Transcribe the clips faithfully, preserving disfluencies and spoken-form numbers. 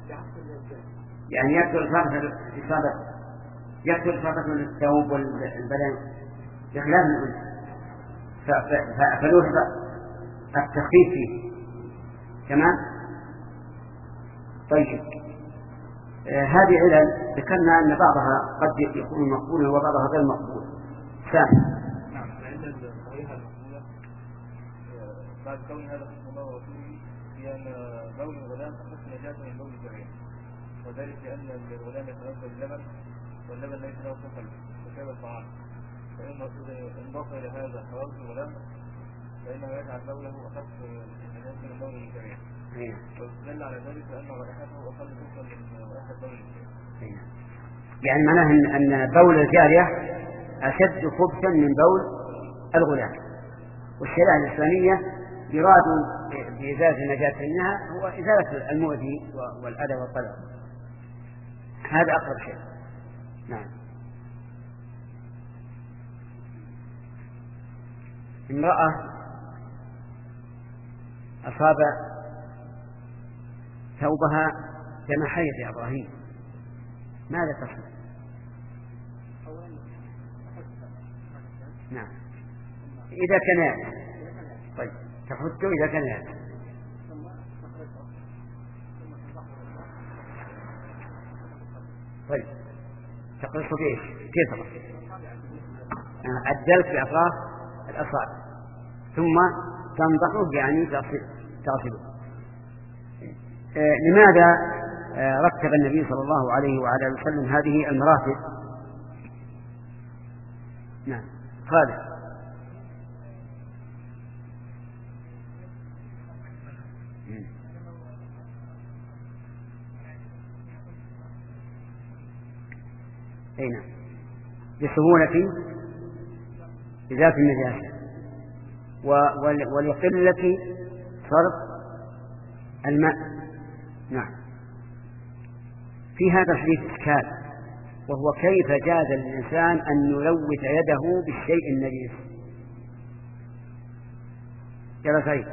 يعني يكثر إصابة إصابة يكثر إصابة الثوب والبدن بخلاف الأنثى، فلوح التخفيف فيه. تمام. طيب آه هذه علل ذكرنا أن بعضها قد يكون مقبولا وبعضها غير مقبول. ثاني نعم، العلة الصحيحة المقبولة بعد كون هذا حكم الله ورسوله هي أن بول الغلام أخف نجاسة من بول الجريان، وذلك لأن الغلام يتنزل اللبن واللبن ليس له صفة كشرب الطعام، فإن انضاف إلى هذا حرارة الغلام فإنه يجعل بوله أخف نجاسة من بول الجريان، واستدل على ذلك لأن رائحته أقل كفرا من رائحة بول الجريان. يعني معناه أن بول الجارية أشد خبثا من بول الغلام، والشريعة الإسلامية يراد بإزالة النجاسة منها هو إزالة المؤذي والأذى والقدر، هذا أقرب شيء. نعم. امرأة أصاب ثوبها دم حيض يا إبراهيم، ماذا تصنع؟ نعم إذا كان طيب تحطه إذا كان يأتي. طيب تقص بإيش؟ كيف تقص؟ الدلك بأطراف الأصابع ثم تنضحه يعني تصله. آه لماذا آه رتب النبي صلى الله عليه وعلى آله وسلم هذه المراتب؟ نعم خالد. أي نعم لسهولة إزالة النجاسة ولقلة صرف الماء. نعم. في هذا الحديث إشكال، وهو كيف جاز للإنسان أن يلوث يده بالشيء النجس؟ يا سعيد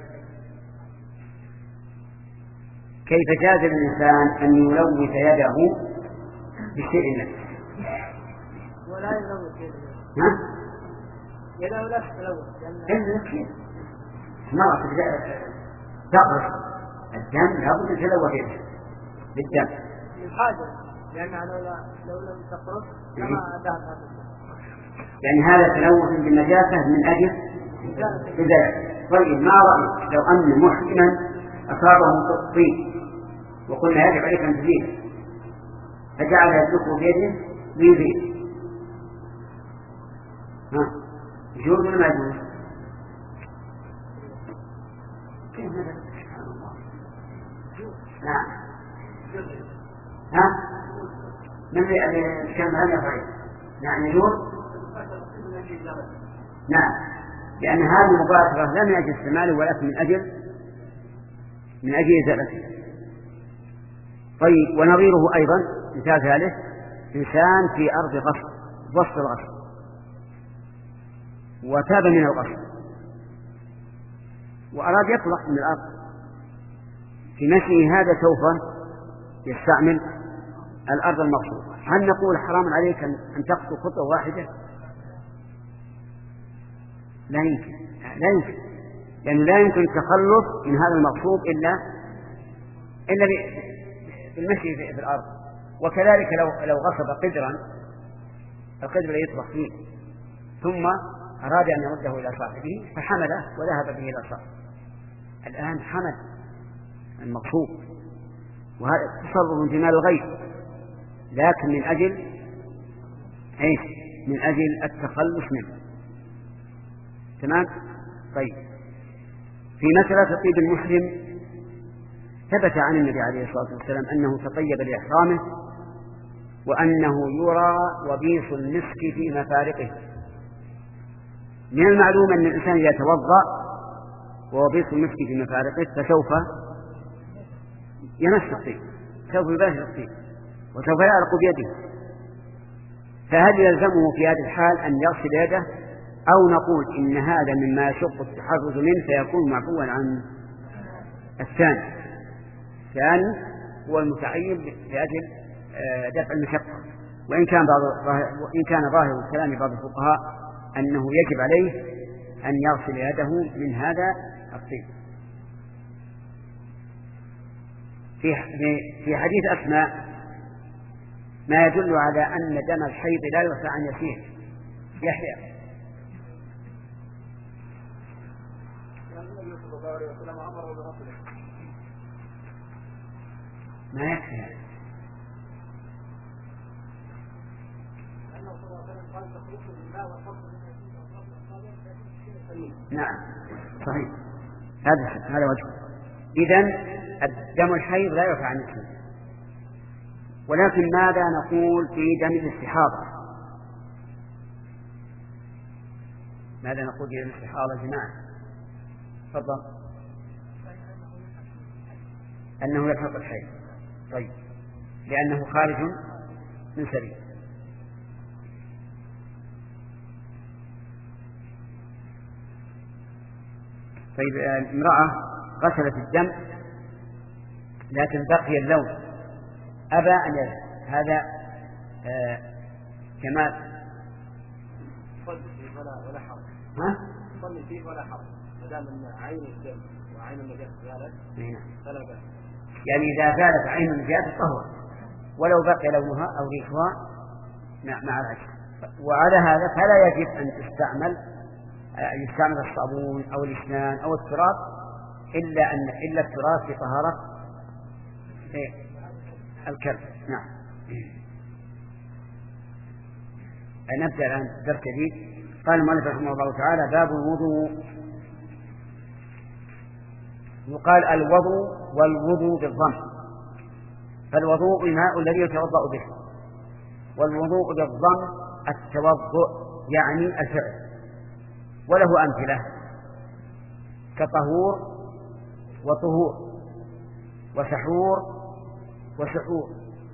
كيف جاز للإنسان أن يلوث يده بالشيء النجس؟ ولا يلوث يده. ها؟ يده لا تلوث. لأن مرة تقرص الدم لابد أن تلوث يده بالدم. الحاجة لأنها لو لو لم تقرص لما ذهب هذا الدم. يعني هذا تلوث بالنجاسة من أجل إزالة. طيب ما رأيك لو أن محسنا أصابه الطين وقلنا يجب عليك أن تزيله فجعل يدلقه بيده ويزيل، ها يجوز ولا ما يجوز؟ كيف هذا؟ سبحان الله. نعم. ها؟ من اللي كان هذا فريق؟ نعم يجوز. نعم، لأن هذه المباشرة لا من أجل استعماله ولكن من أجل من أجل إزالته. طيب ونظيره أيضا مثال ثالث، إنسان في أرض غصب وسط الغصب وتاب من الغصب وأراد يطلع من الأرض، في مشيه هذا سوف يستعمل الأرض المغصوبة، هل نقول حرام عليك أن تقصد خطوة واحدة؟ لا يمكن، لا يمكن، لأنه لا يمكن التخلص من هذا المغصوب إلا إلا بالمشي في الأرض. وكذلك لو لو غصب قدرا، القدر لا يطبخ فيه ثم أراد أن يرده إلى صاحبه فحمله وذهب به إلى صاحبه، الآن حمل المغصوب وهذا تصرف في مال الغير، لكن من أجل إيش؟ من أجل التخلص منه. تمام؟ طيب في مسألة طيب المسلم ثبت عن النبي عليه الصلاة والسلام أنه تطيب لإحرامه وأنه يرى وبيص المسك في مفارقه. من المعلوم أن الإنسان إذا توضأ ووبيص المسك في مفارقه فسوف يمس الطيب، سوف يباشر الطيب وسوف يعلق بيده، فهل يلزمه في هذه الحال أن يغسل يده أو نقول إن هذا مما يشق التحرز منه فيكون معفوا عن الثاني؟ الثاني هو المتعين لأجل دفع المشقة. وإن كان بعض وإن كان ظاهر كلام بعض الفقهاء أنه يجب عليه أن يغسل يده من هذا الطيب. في في حديث أسماء ما يدل على أن دم الحيض لا يرفع عن يسير. يحيى ما يكفي. نعم صحيح، هذا هذا وجه. إذن الدم الحيض لا يرفع عن السن. ولكن ماذا نقول في دم الاستحاضة؟ ماذا نقول في دم الاستحاضة يا جماعة؟ تفضل. أنه يلحق الحيض. طيب، لأنه خارج من سبيل. طيب، امرأة غسلت الدم لكن بقي اللون أبى أن يذهب، هذا آه كمال صلي فيه ولا ولا حرج. ها؟ صلي فيه ولا حرج ما دام ان عين الدم وعين النجاسة زالت فلا بأس. يعني إذا زالت عين النجاسة طهر ولو بقي لونها أو ريحها مع العجل. وعلى هذا فلا يجب أن تستعمل يستعمل الصابون أو الإسنان أو التراب إلا أن إلا التراب في طهارة الكلب. نعم. نبدأ الآن درس جديد. قال المؤلف رحمه الله تعالى: باب الوضوء. يقال الوضوء والوضوء بالضم، فالوضوء الماء الذي يتوضأ به، والوضوء بالضم التوضؤ يعني الفعل. وله أمثلة كطهور وطهور وسحور وسحور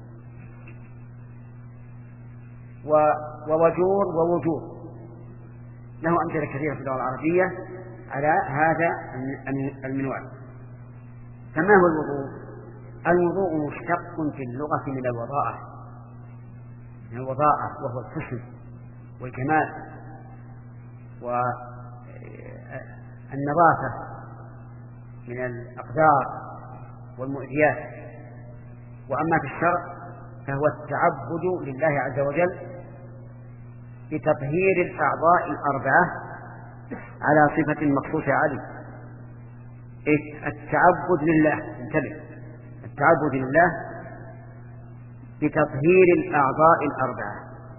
ووجور ووجور. له أمثلة كثيرة في اللغة العربية على هذا المنوال. فما هو الوضوء؟ الوضوء مشتق في اللغة من الوضاءة، من الوضاءة وهو الحسن والجمال والنظافة من الأقدار والمؤذيات. وأما في الشرع فهو التعبد لله عز وجل بتطهير الأعضاء الأربعة على صفة مخصوصة عليه. التعبد لله، انتبه، التعبد لله بتطهير الأعضاء الأربعة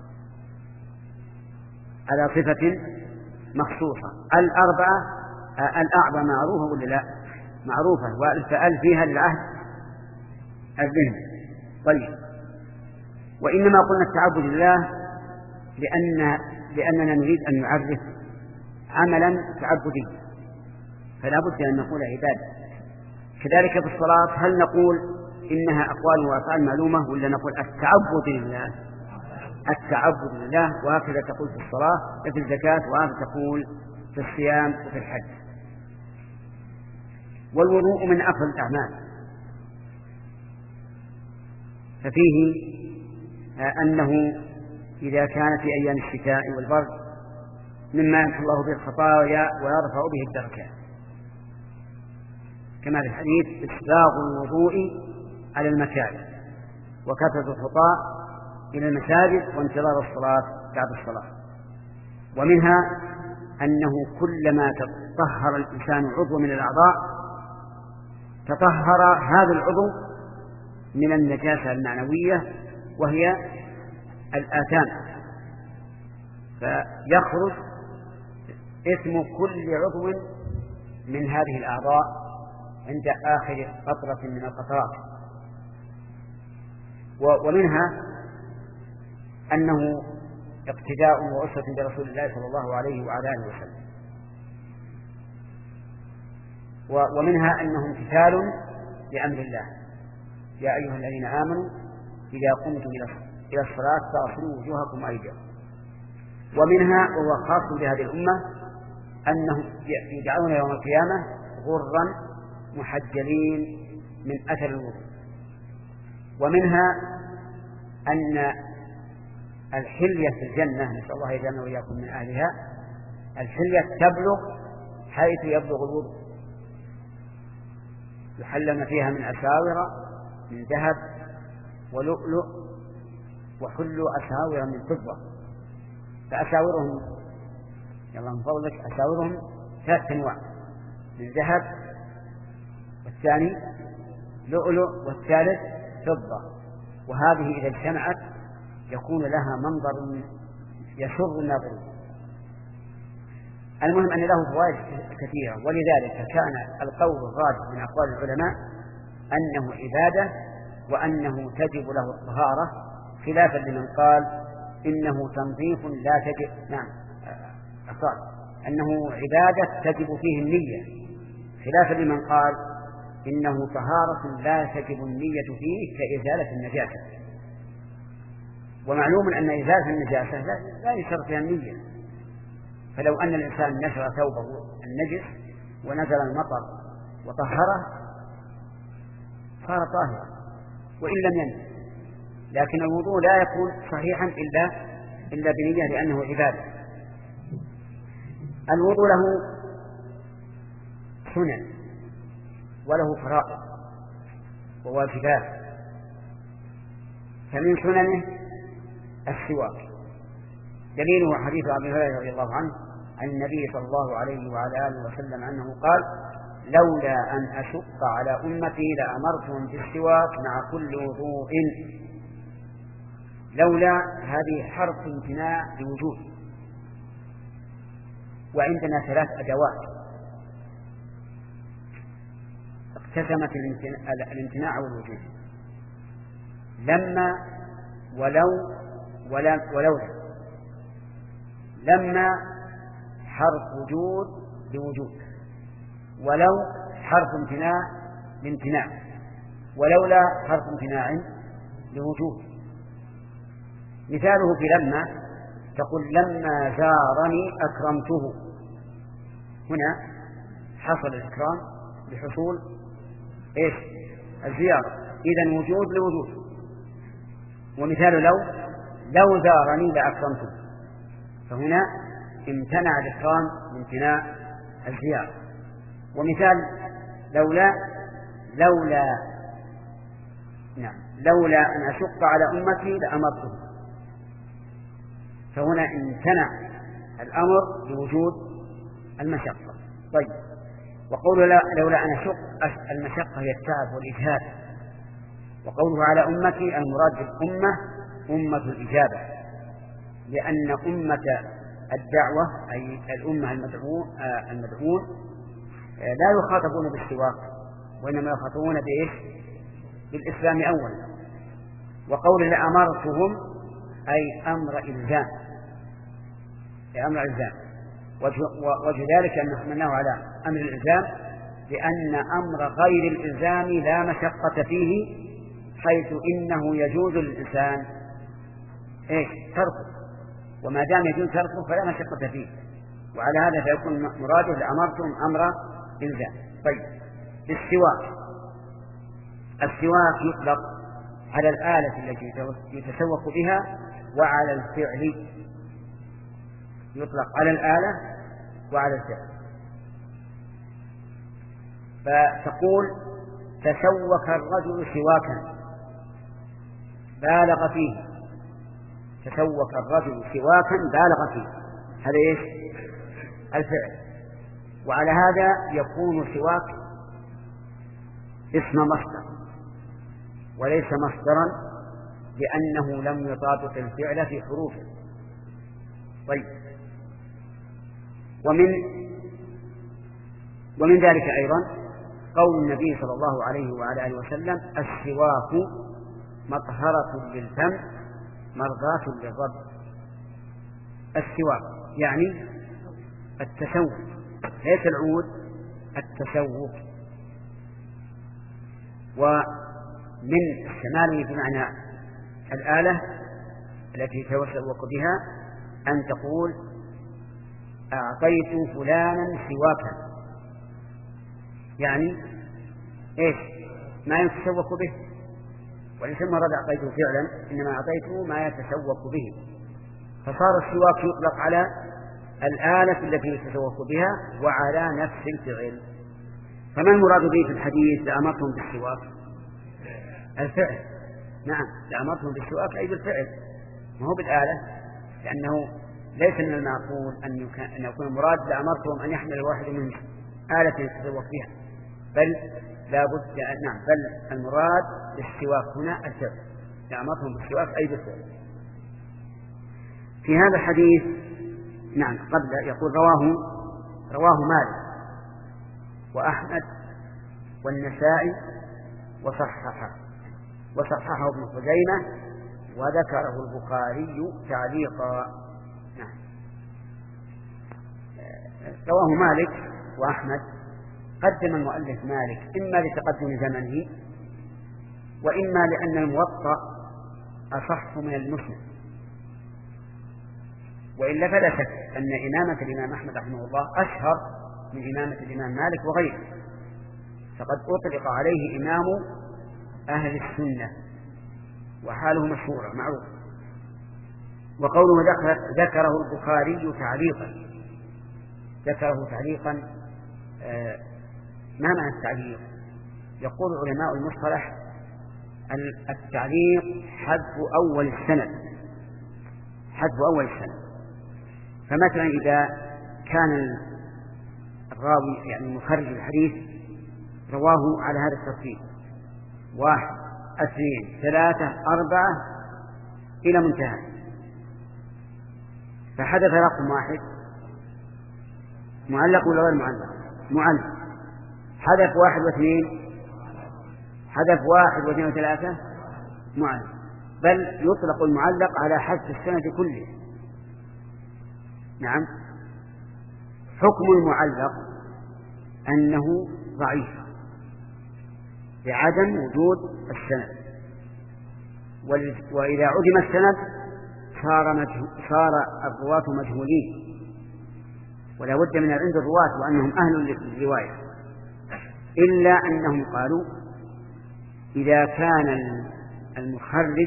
على صفة مخصوصة. الأربعة الأعضاء معروفة ولا لا؟ معروفة، والفعل فيها للعهد الذهن. طيب، وإنما قلنا التعبد لله لأن لأننا نريد أن نعرف عملا تعبديا، فلا بد أن نقول عبادة. كذلك في الصلاة هل نقول إنها أقوال وأفعال معلومة ولا نقول التعبد لله؟ التعبد لله. وهكذا تقول في الصلاة وفي الزكاة، وهكذا تقول في الصيام وفي الحج. والوضوء من أفضل الأعمال، ففيه أنه إذا كان في أيام الشتاء والبرد مما يمحو الله به الخطايا ويرفع به الدرجات، كما في الحديث: إسباغ الوضوء على المكاره وكثرة الخطاء إلى المساجد وانتظار الصلاة بعد الصلاة. ومنها أنه كلما تطهر الإنسان عضو من الأعضاء تطهر هذا العضو من النجاسة المعنوية وهي الآثام، فيخرج اسم كل عضو من هذه الأعضاء عند آخر قطرة من القطرات. ومنها أنه اقتداء وأسوة برسول الله صلى الله عليه وعلى آله وسلم. ومنها أنه امتثال لأمر الله: يا أيها الذين آمنوا إذا قمتم إلى الصلاة فاغسلوا وجوهكم وأيديكم. ومنها وهو خاص بهذه الأمة أنهم يدعون يوم القيامة غرا محجلين من أثر الوضوء. ومنها أن الحلية في الجنة، نسأل الله يجعلنا وإياكم من أهلها، الحلية تبلغ حيث يبلغ الوضوء، يحلون فيها من أساور من ذهب ولؤلؤ وحلوا أساور من فضة. فأساورهم يلا من فضلك أساورهم ثلاث أنواع، من ذهب، والثاني لؤلؤ، والثالث فضة. وهذه إذا اجتمعت يكون لها منظر يسر الناظرين. المهم أن له فوائد كثيرة، ولذلك كان القول الراجح من أقوال العلماء أنه عبادة وأنه تجب له الطهارة، خلافا لمن قال إنه تنظيف لا تجب، نعم أصاب أنه عبادة تجب فيه النية، خلافا لمن قال إنه طهارة لا تجب النية فيه كإزالة النجاسة. ومعلوم أن إزالة النجاسة لا يشترط فيها النية، فلو أن الإنسان نشر ثوبه النجس ونزل المطر وطهره صار طاهرا وإن لم ينزل، لكن الوضوء لا يكون صحيحا إلا إلا بنية لأنه عبادة. الوضوء له سنن وله فرائض وواجبات، فمن سننه السواك، دليله حديث أبي هريرة رضي الله عنه عن النبي صلى الله عليه وعلى آله وسلم أنه قال: لولا أن أشق على أمتي لأمرتهم بالسواك مع كل وضوء. لولا هذه حرف امتناع لوجود، وعندنا ثلاث أدوات اقتسمت الامتناع والوجود: لما ولو ولا ولولا. لما حرف وجود لوجود، ولو حرف امتناع لامتناع، ولولا حرف امتناع لوجود. مثاله في لما تقول: لما زارني أكرمته. هنا حصل الإكرام بحصول إيش؟ الزيارة، إذن وجود لوجود. ومثال لو لو زارني لأكرمته، فهنا امتنع الإكرام بامتناع الزيارة. ومثال لولا لولا نعم لولا أن أشق على أمتي لأمرته، فهنا امتنع الأمر بوجود المشقة. طيب، وقول لولا أن أشق المشقة هي التعب والإجهاد، وقوله على أمتي المراد بالأمة أمة الإجابة، لأن أمة الدعوة أي الأمة المدعون المدعون لا يخاطبون بالسواك، وإنما يخاطبون بإيش؟ بالإسلام أولا. وقول لأمرتهم أي أمر إلزام، أي أمر إلزام. وجه ذلك أن حملناه على أمر الإلزام لأن أمر غير الإلزام لا مشقة فيه، حيث إنه يجوز للإنسان إيش؟ تركه، وما دام يجوز تركه فلا مشقة فيه، وعلى هذا فيكون مراده لأمرتهم أمر إلزام. طيب، السواك السواك يطلق على الآلة التي يتسوق بها وعلى الفعل، يطلق على الآلة وعلى الفعل. فتقول: تسوك الرجل سواكا، بالغ فيه. تسوك الرجل سواكا بالغ فيه، هذا إيش؟ الفعل. وعلى هذا يكون سواك اسم مصدر وليس مصدرا، لأنه لم يطابق الفعل في حروفه. طيب، ومن ومن ذلك أيضا قول النبي صلى الله عليه وعلى آله وسلم: السواك مطهرة للفم مرضاة للرب. السواك يعني التسوق، ليس العود، التسوق. ومن استعماله بمعنى الآلة التي يتسوق بها أن تقول: أعطيت فلانا سواكا، يعني إيش؟ ما يتسوق به، وليس المراد أعطيته فعلا، إنما أعطيته ما يتسوق به، فصار السواك يطلق على الآلة التي يتسوق بها وعلى نفس الفعل. فما المراد به في الحديث لأمرتهم بالسواك؟ الفعل. نعم، لأمرتهم بالسواك أي بالفعل، ما هو بالآلة، لأنه ليس من المعقول أن يكون المراد لأمرتهم أن يحمل الواحد منهم آلة يتسوق بها، بل لا بد. نعم، بل المراد بالسواك هنا الفعل، لأمرتهم بالسواك أي بالفعل. في هذا الحديث نعم قبل يقول رواه رواه مالك وأحمد والنسائي وصححه وصححه ابن خزيمة وذكره البخاري تعليقا. نعم. رواه مالك وأحمد. قدم المؤلف مالك إما لتقدم زمنه وإما لأن الموطأ أصح من المسند، وإلا فلا شك أن إمامة الإمام أحمد رحمه الله أشهر من إمامة الإمام مالك وغيره، فقد أطلق عليه إمام أهل السنة وحاله مشهورة معروف. وقوله ذكره البخاري تعليقا، ذكره تعليقا آه ما معنى التعليق؟ يقول علماء المصطلح التعليق حذف أول السند، حذف أول السند. فمثلا إذا كان الراوي يعني مخرج الحديث رواه على هذا الترتيب واحد اثنين ثلاثة أربعة إلى منتهى، فحدث رقم واحد معلق ولا غير معلق؟ معلق. حدث واحد واثنين، حدث واحد واثنين وثلاثة معلق، بل يطلق المعلق على حذف السند كله. نعم. حكم المعلق أنه ضعيف لعدم وجود السند، وإذا عدم السند صار, مجهو... صار الرواة مجهولين، ولا بد من عند الرواة وأنهم أهل للرواية، إلا أنهم قالوا إذا كان المخرج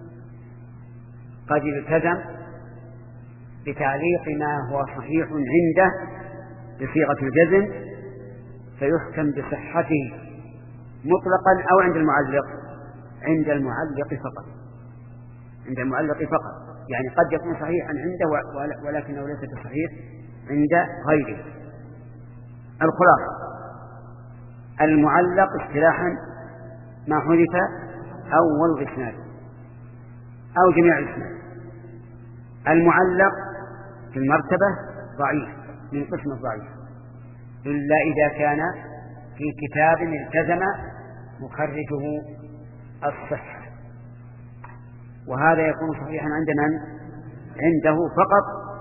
قد التزم بتعليق ما هو صحيح عنده بصيغة الجزم فيحكم بصحته مطلقا أو عند المعلق، عند المعلق فقط، عند المعلق فقط. يعني قد يكون صحيحا عنده ولكنه ليس بصحيح عند غيره. الخلاصة المعلق اصطلاحا ما حذف أول الإسناد أو جميع الإسناد. المعلق في المرتبة ضعيف من قسم الضعيف، إلا إذا كان في كتاب التزم مخرجه الصحة، وهذا يكون صحيحا عند من؟ عنده فقط،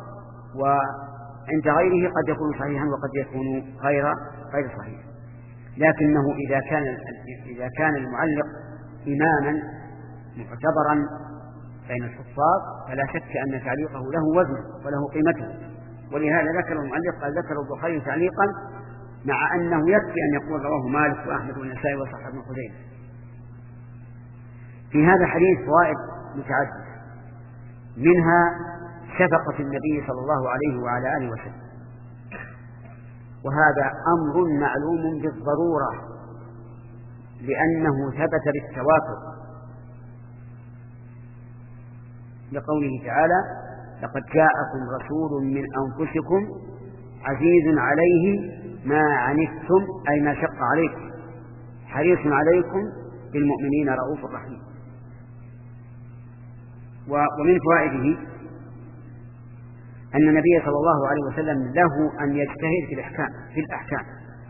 وعند غيره قد يكون صحيحا وقد يكون غير غير صحيح. لكنه إذا كان إذا كان المعلق إماما معتبرا بين الحفاظ فلا شك أن تعليقه له وزن وله قيمته، ولهذا ذكر المؤلف قال ذكر البخاري تعليقا، مع أنه يكفي أن يقول رواه مالك وأحمد والنسائي وصححه ابن خزيمة. في هذا الحديث فوائد متعددة، منها شفقة النبي صلى الله عليه وعلى آله وسلم، وهذا أمر معلوم بالضرورة لأنه ثبت بالتواتر، لقوله تعالى لقد جاءكم رسول من أنفسكم عزيز عليه ما عنتم أي ما شق عليكم حريص عليكم بالمؤمنين رؤوف رحيم. ومن فوائده أن النبي صلى الله عليه وسلم له أن يجتهد في الأحكام في الأحكام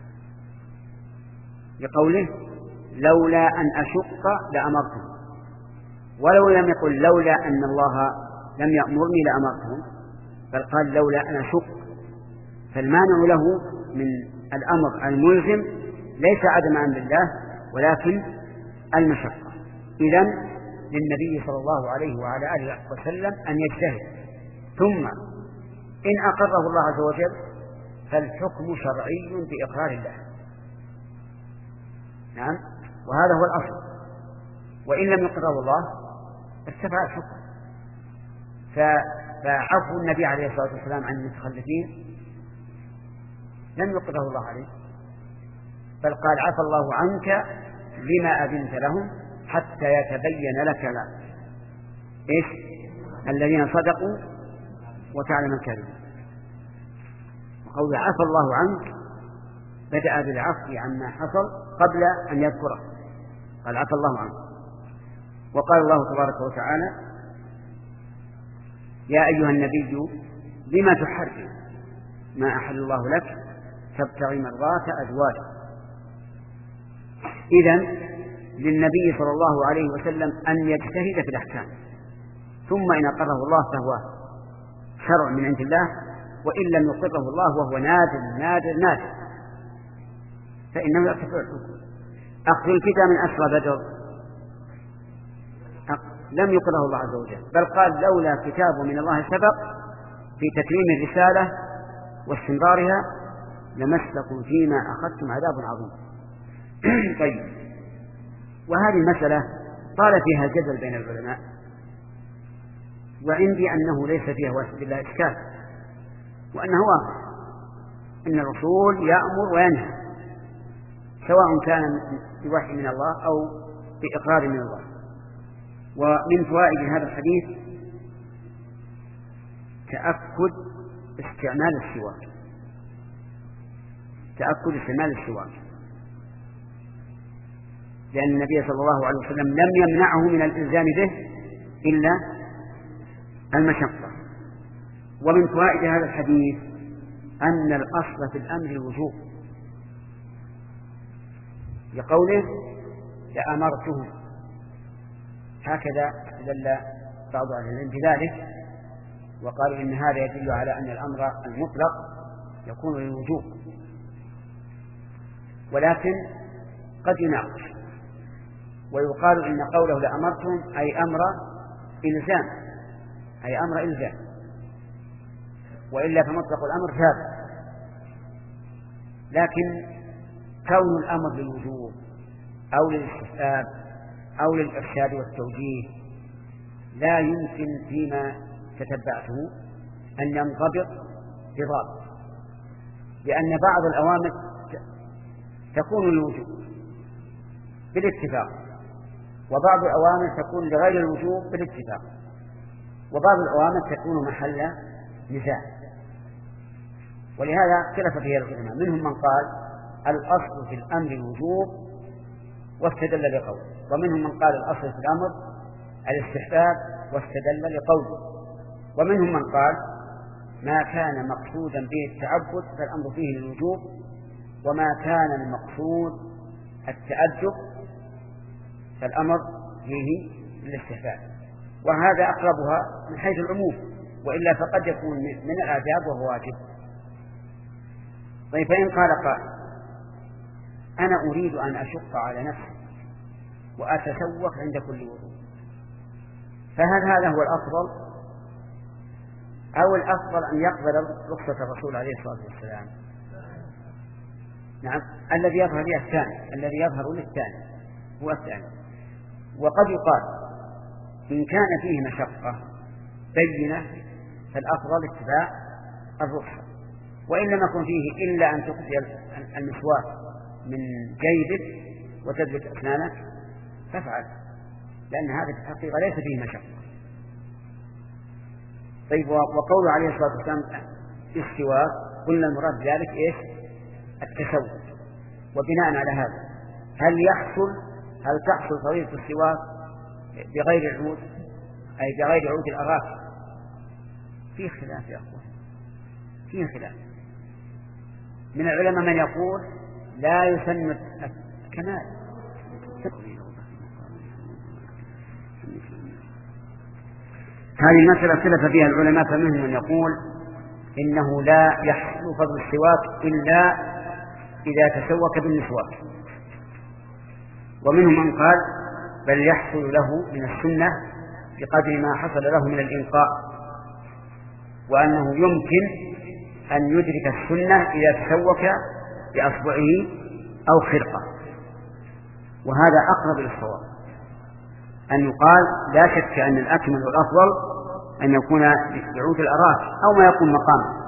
لقوله لولا أن أشق لأمرتهم، ولو لم يقل لولا أن الله لم يأمرني لأمرتهم، بل قال لولا أن أشق. فالمانع له من الأمر الملزم ليس عدم أمر الله ولكن المشقة. إذن للنبي صلى الله عليه وعلى آله وسلم أن يجتهد، ثم إن أقره الله عز وجل فالحكم شرعي بإقرار الله. نعم، وهذا هو الأصل. وإن لم يقره الله ارتفع الحكم. فعفو النبي عليه الصلاة والسلام عن المتخلفين لم يقره الله عليه، بل قال عفى الله عنك لما أذنت لهم حتى يتبين لك لا إيش الذين صدقوا وتعلم الكاذبين. وقول عفى الله عنك بدأ بالعفو عما حصل قبل أن يذكره، قال عفى الله عنك. وقال الله تبارك وتعالى يا أيها النبي لما تحرم ما أحل الله لك تبتغي مرضات أزواجك. إذن للنبي صلى الله عليه وسلم أن يجتهد في الأحكام، ثم إن أقره الله فهو شرع من عند الله، وإن لم يقره الله وهو نادر نادر نادر فإنه يرتفع الحكم. أخذ الفداء من أسرى بدر لم يقره الله عز وجل، بل قال لولا كتاب من الله سبق في تكريم الرسالة واستمرارها لمسكم فيما أخذتم عذاب عظيم. طيب، وهذه المسألة طال فيها الجدل بين العلماء، وعندي أنه ليس فيها واسد الله إشكال، وأنه واضح أن الرسول يأمر وينهى سواء كان بوحي من الله أو بإقرار من الله. ومن فوائد هذا الحديث تأكد استعمال السواك، تأكد استعمال السواك، لأن النبي صلى الله عليه وسلم لم يمنعه من الإلزام به إلا المشقة. ومن فوائد هذا الحديث أن الأصل في الأمر الوجوب، لقوله لأمرتهم، هكذا استدل بعض أهل العلم بذلك وقالوا إن هذا يدل على أن الأمر المطلق يكون للوجوب، ولكن قد يناقش ويقال إن قوله لأمرتهم أي أمر إلزام، أي أمر إلزام، وإلا فمطلق الأمر ثابت. لكن كون الأمر للوجوب أو للاستحباب أو للإرشاد والتوجيه لا يمكن فيما تتبعته أن ينضبط بضابط، لأن بعض الأوامر تكون للوجوب بالاتفاق، وبعض الأوامر تكون لغير الوجوب بالاتفاق، وبعض الأوامر تكون محل نزاع. ولهذا اختلف فيها العلماء، منهم من قال الأصل في الأمر الوجوب واستدل لقوله، ومنهم من قال الأصل في الأمر الاستحباب واستدل لقوله، ومنهم من قال ما كان مقصودا به التعبد فالأمر فيه للوجوب، وما كان المقصود التأدب فالأمر فيه للاستحباب. وهذا أقربها من حيث العموم، وإلا فقد يكون من الآداب وهو واجب. طيب، فإن قال قائل أنا أريد أن أشق على نفسي وأتسوق عند كل وضوء، فهل هذا هو الأفضل أو الأفضل أن يقبل رخصة الرسول عليه الصلاة والسلام؟ نعم، الذي يظهر لي الثاني، الذي يظهر للثاني هو الثاني. وقد يقال إن كان فيه مشقة بينة فالأفضل اتباع الرخصة، وإن لم يكن فيه إلا أن تقضي المسواك من جيبك وتدلك أسنانك فافعل، لأن هذا في الحقيقة ليس فيه مشقة. طيب، وقوله عليه الصلاة والسلام السواك قلنا المراد ذلك إيش؟ التسوق. وبناء على هذا هل يحصل هل تحصل طريقة السواك بغير العود أي بغير عود الأراك؟ فيه خلاف يا أخوان، فيه خلاف. من العلماء من يقول لا يسن الكمال، هذه المسألة اختلف فيها العلماء، فمنهم من يقول إنه لا يحصل فضل السواك إلا إذا تسوك بالمسواك، ومنهم من قال بل يحصل له من السنة بقدر ما حصل له من الإنقاء، وأنه يمكن أن يدرك السنة إذا تسوك بأصبعه أو خرقة، وهذا أقرب للصواب. أن يقال لا شك أن الأكمل والأفضل أن يكون بعود الأراك أو ما يكون مقامه،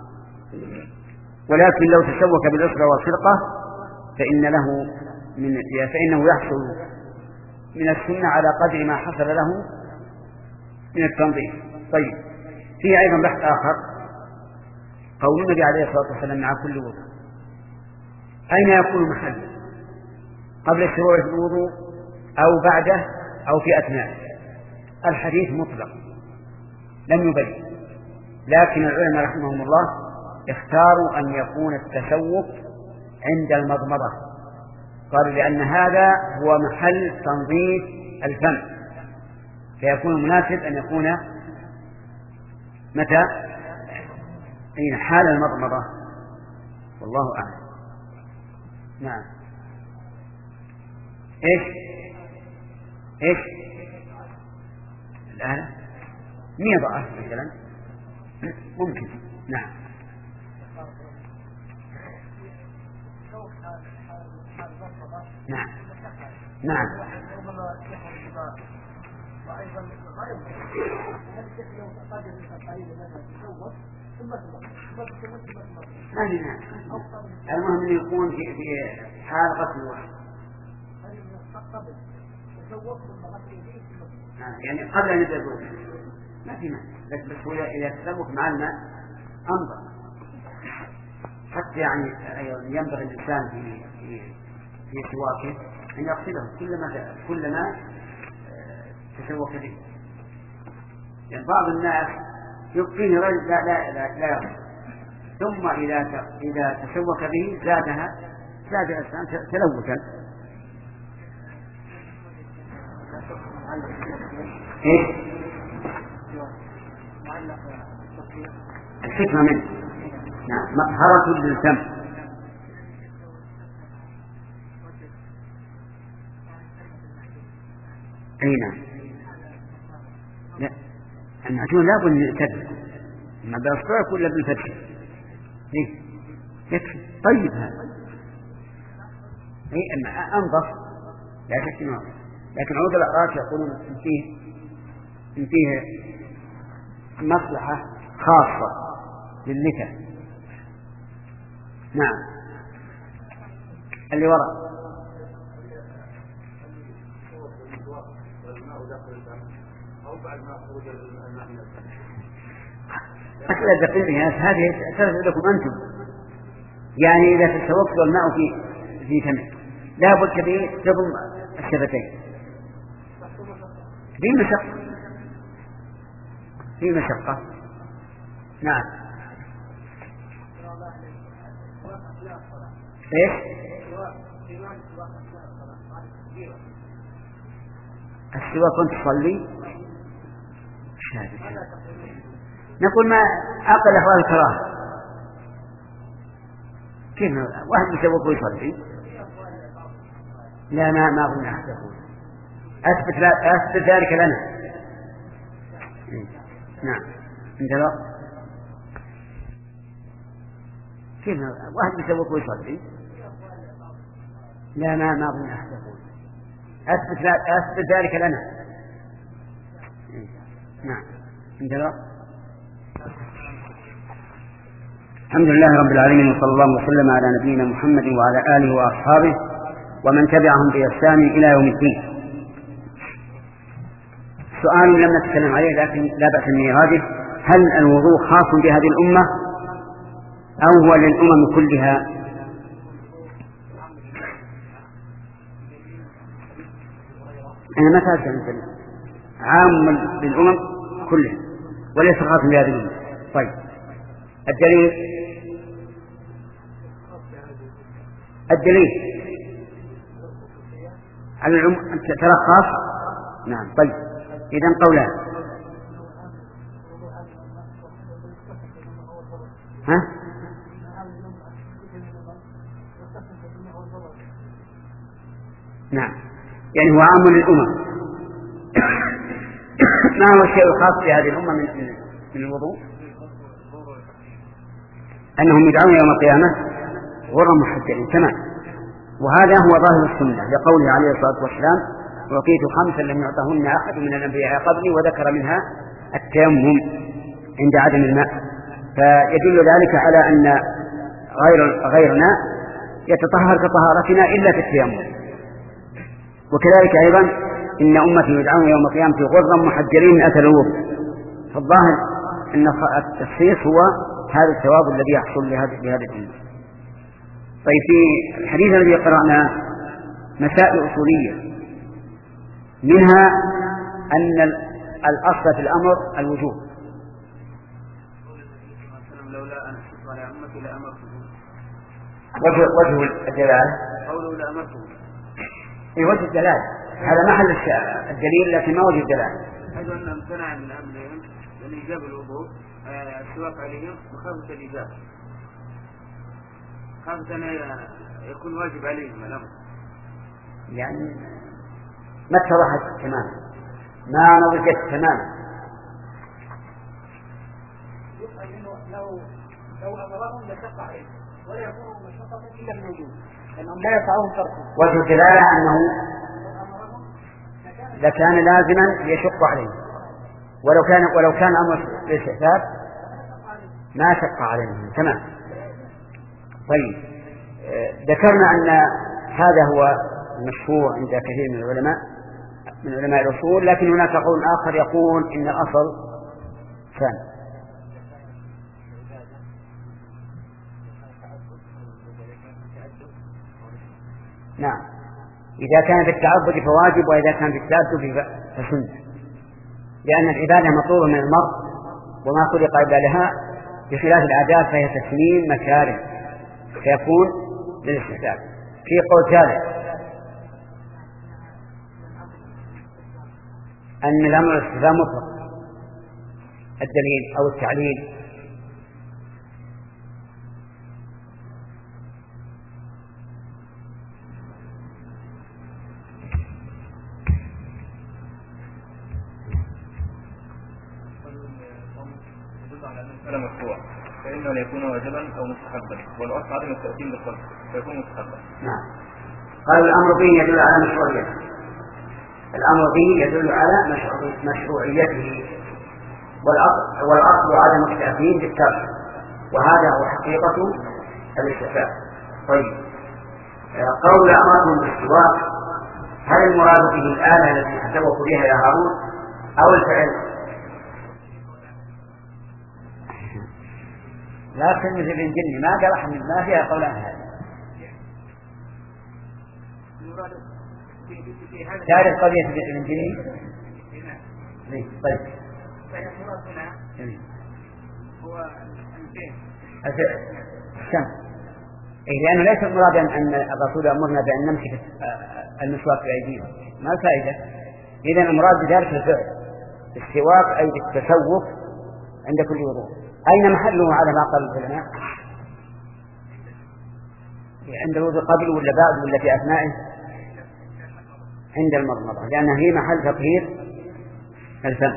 ولكن لو تشوك بالإصبع والخرقة فإن له من فإنه يحصل من السنة على قدر ما حصل له من التنظيف. طيب، فيه أيضا بحث آخر، قول النبي عليه الصلاة والسلام مع كل وضوء، أين يكون محله؟ قبل الشروع في الوضوء أو بعده أو في أثناء؟ الحديث مطلق لم يبين، لكن العلماء رحمهم الله اختاروا أن يكون التشوق عند المضمضة، قالوا لأن هذا هو محل تنظيف الفم، فيكون المناسب أن يكون متى؟ أين حال المضمضة، والله أعلم. نعم. إيش إيش الآن مية ضعف مثلا ممكن. نعم. نعم. نعم. ما في نعم. المهم أن يكون في في حال غسل واحد، يعني قبل أن يبدأ ما في معنى، بس هو إذا تسوق مع الماء أنظر، حتى يعني ينبغي الإنسان في في في سواكه أن يغسله كلما كلما تسوق به. يعني بعض الناس يبقيه رجل لا لا لا, لا يغسل، ثم إذا إذا تسوق به زادها زاد الإنسان تلوثا. إيه؟ الحكمة منه. نعم. مطهرة للفم. أي نعم. لا، المعجون لا بد من يتبع، ما بأصبعك ولا بالفتح. إيه؟ يكفي. طيب هذا. إيه أنظف لا شك منه، لكن عود الأعراش يقولون إن فيه إن فيه مصلحة خاصة للنكاح. نعم. اللي وراء أسئلة دقيقة هذه أسئلة لكم أنتم، يعني إذا تسوقت والماء في في فمك لا بد به تضم الشفتين، في مشقة في مشقة. نعم. إيش؟ السواك كنت تصلي؟ نقول ما أقل أحوال الكراهة. كيف واحد يسوق ويصلي؟ لا ما ما أظن أحد يقول. أثبت أثبت ذلك لنا. نعم. انتظر. كيف واحد يسوق ويصلي؟ لا ما ما أظن أحد يقول. أثبت أثبت ذلك لنا. نعم. انتظر. الحمد لله رب العالمين، وصلى الله وسلم على نبينا محمد وعلى آله وأصحابه ومن تبعهم بإحسان إلى يوم الدين. سؤال لم نتكلم عليه لكن لا بأس من إيراده: هل الوضوء خاص بهذه الأمة أو هو للأمم كلها؟ أنا ما سألت عن عام للأمم كلها وليس خاص بهذه الأمة. طيب، الدليل الدليل على العموم ترى خاص. نعم. طيب، إذن قولان. ها؟ نعم، يعني هو عام للأمم. ما هو الشيء الخاص بهذه الأمة من من الوضوء؟ أنهم يدعون يوم القيامة غرا محجلين. تمام. وهذا هو ظاهر السنة لقوله عليه الصلاة والسلام: أعطيت خمسا لم يعطهن أحد من الأنبياء قبلي، وذكر منها التيمم عند عدم الماء. فيدل ذلك على أن غير غيرنا يتطهر كطهارتنا إلا في التيمم. وكذلك أيضا إن أمتي يدعون يوم القيامة غرا محجلين من أثر الوضوء. فالظاهر أن التخصيص هو هذا الثواب الذي يحصل لهذه الأمة. طيب، في الحديث الذي قرأناه مسائل أصولية، منها أن الأصل في الأمر الوجوب. لولا أن أشق على أمتي لأمرتهم. وجه وجه الدلالة قوله لأمرتهم في وجه الدلالة، هذا محل الدليل لكن ما وجه الدلالة. حيث أن امتنع من أمرهم من إيجاب الوضوء السواك عليهم مخافة الإجابة، خافة أن يكون واجب عليهم الأمر، يعني ما اتضحت تماما، ما نضجت تماما. لو لو أمرهم لشق عليهم ولا يكون مشقة إلا بالوجود، لأنهم لا يسعهم تركه. وجه الدلالة أنه لكان لازما يشق عليهم، ولو كان ولو كان أمر بالاستحباب ما شق عليهم. تمام. طيب، ذكرنا أن هذا هو المشهور عند كثير من العلماء من علماء الأصول، لكن هناك قول آخر يقول إن الأصل ثاني. نعم، إذا كان في التعبد فواجب، وإذا كان في التأدب فسنة، لأن العبادة مطلوبة من المرء وما خلق إلا لها، بخلاف العادات فهي تسميم مكاره فيكون للاستحباب. في قول ثالث أن الأمر الاستحباب مطلق، الدليل أو التعليل فإنه لا يكون واجبا أو مستحبا، والأصل عدم التأثير بالخلق فيكون مستحبا. نعم. قال الأمر به يدل على مشروعيته، الأمر به يدل على مشروعيته، والأصل عدم التأثير بالترك، وهذا هو حقيقة الاستحباب. طيب، قول أمركم بالسواك، هل المراد به الآلة التي تسوق بها يا هارون أو الفعل؟ لا كلمة ابن جني ما قال أحد، ما فيها قولان هذا. تعرف قضية ابن جني؟ طيب. هو الشمس. إيه، لأنه ليس المراد أن الرسول أمرنا بأن نمسك المسواك بأيدينا، ما الفائدة؟ إذن المراد بذلك الفعل، السواك أي بالتسوق عند كل وضوء. أين محله على ما قال العلماء؟ عند الوضوء قبل ولا بعد ولا في أثنائه؟ عند المضمضة، لأنها هي محل تطهير الفم.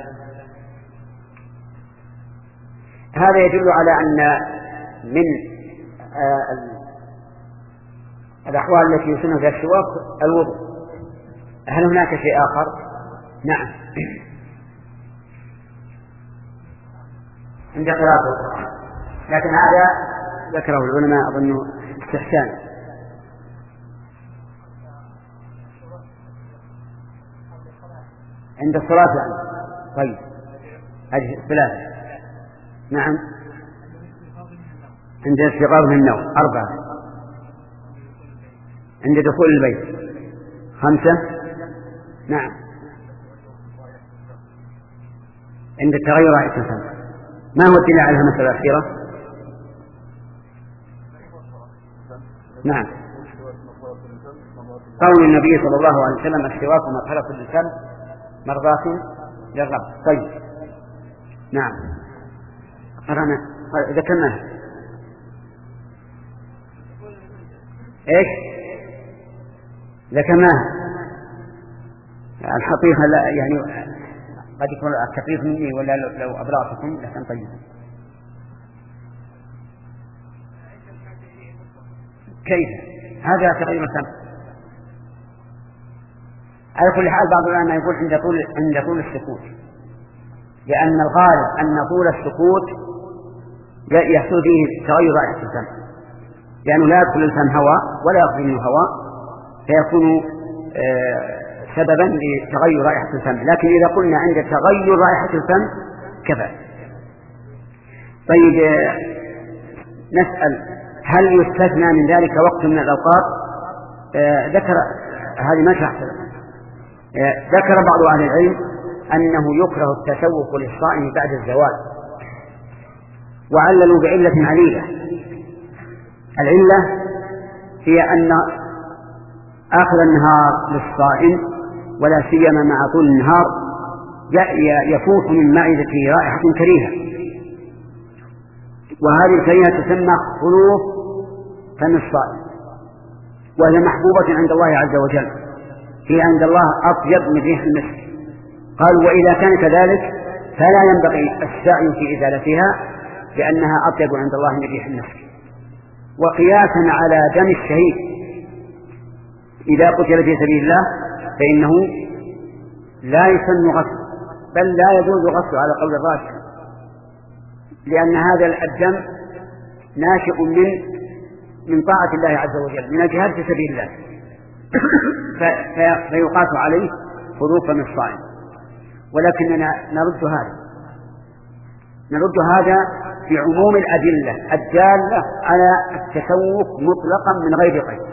هذا يدل على أن من آه الأحوال التي يسن فيها السواك الوضوء. هل هناك شيء آخر؟ نعم، عند قراءة القرآن، لكن هذا ذكره العلماء أظن استحسان. عند الصلاة يعني. طيب، هذه ثلاثة. نعم، عند الاستيقاظ من النوم أربعة، عند دخول البيت خمسة. نعم، عند التغير عشر خمسة. ما هو الدليل على المسألة الأخيرة؟ نعم، قول النبي صلى الله عليه وسلم السواك مطهرة للفم مرضاة للرب. طيب، نعم، قرأنا ذكرناها. ايش ذكرناها؟ الحقيقة لا يعني قد يكون التقريب مني، ولا لو أبرأتكم لكن طيب. كيف هذا تقريبا كم؟ على كل حال بعض العلماء يقول عند طول عند طول السكوت، لأن الغالب أن طول السكوت يحصل فيه تغير رائحة الفم، لأنه لا يدخل الفم هواء ولا يخرج منه هواء، فيكون سببا لتغير رائحة الفم. لكن إذا قلنا عند تغير رائحة الفم كفى. طيب نسأل هل يستثنى من ذلك وقت من الأوقات؟ ذكر هذه ما شرحت. ذكر بعض أهل العلم أنه يكره التسوق للصائم بعد الزوال، وعللوا بعلة عليلة. العلة هي أن آخر النهار للصائم ولا سيما مع طول النهار يفوت من معدته رائحة كريهة، وهذه الكريهة تسمى خلوف فم الصائم، وهي محبوبة عند الله عز وجل، هي عند الله أطيب من ريح المسك. قالوا وإذا كان كذلك فلا ينبغي السعي في إزالتها، لأنها أطيب عند الله من ريح المسك. وقياسا على دم الشهيد إذا قتل في سبيل الله فإنه لا يسن غسله، بل لا يجوز غسله على قول الراجح، لأن هذا الدم ناشئ من من طاعة الله عز وجل، من الجهاد في سبيل الله، فيقاس عليه خلوفا من الصائم. ولكننا نرد هذا نرد هذا في عموم الأدلة الدالة على التسوق مطلقا من غير قيد.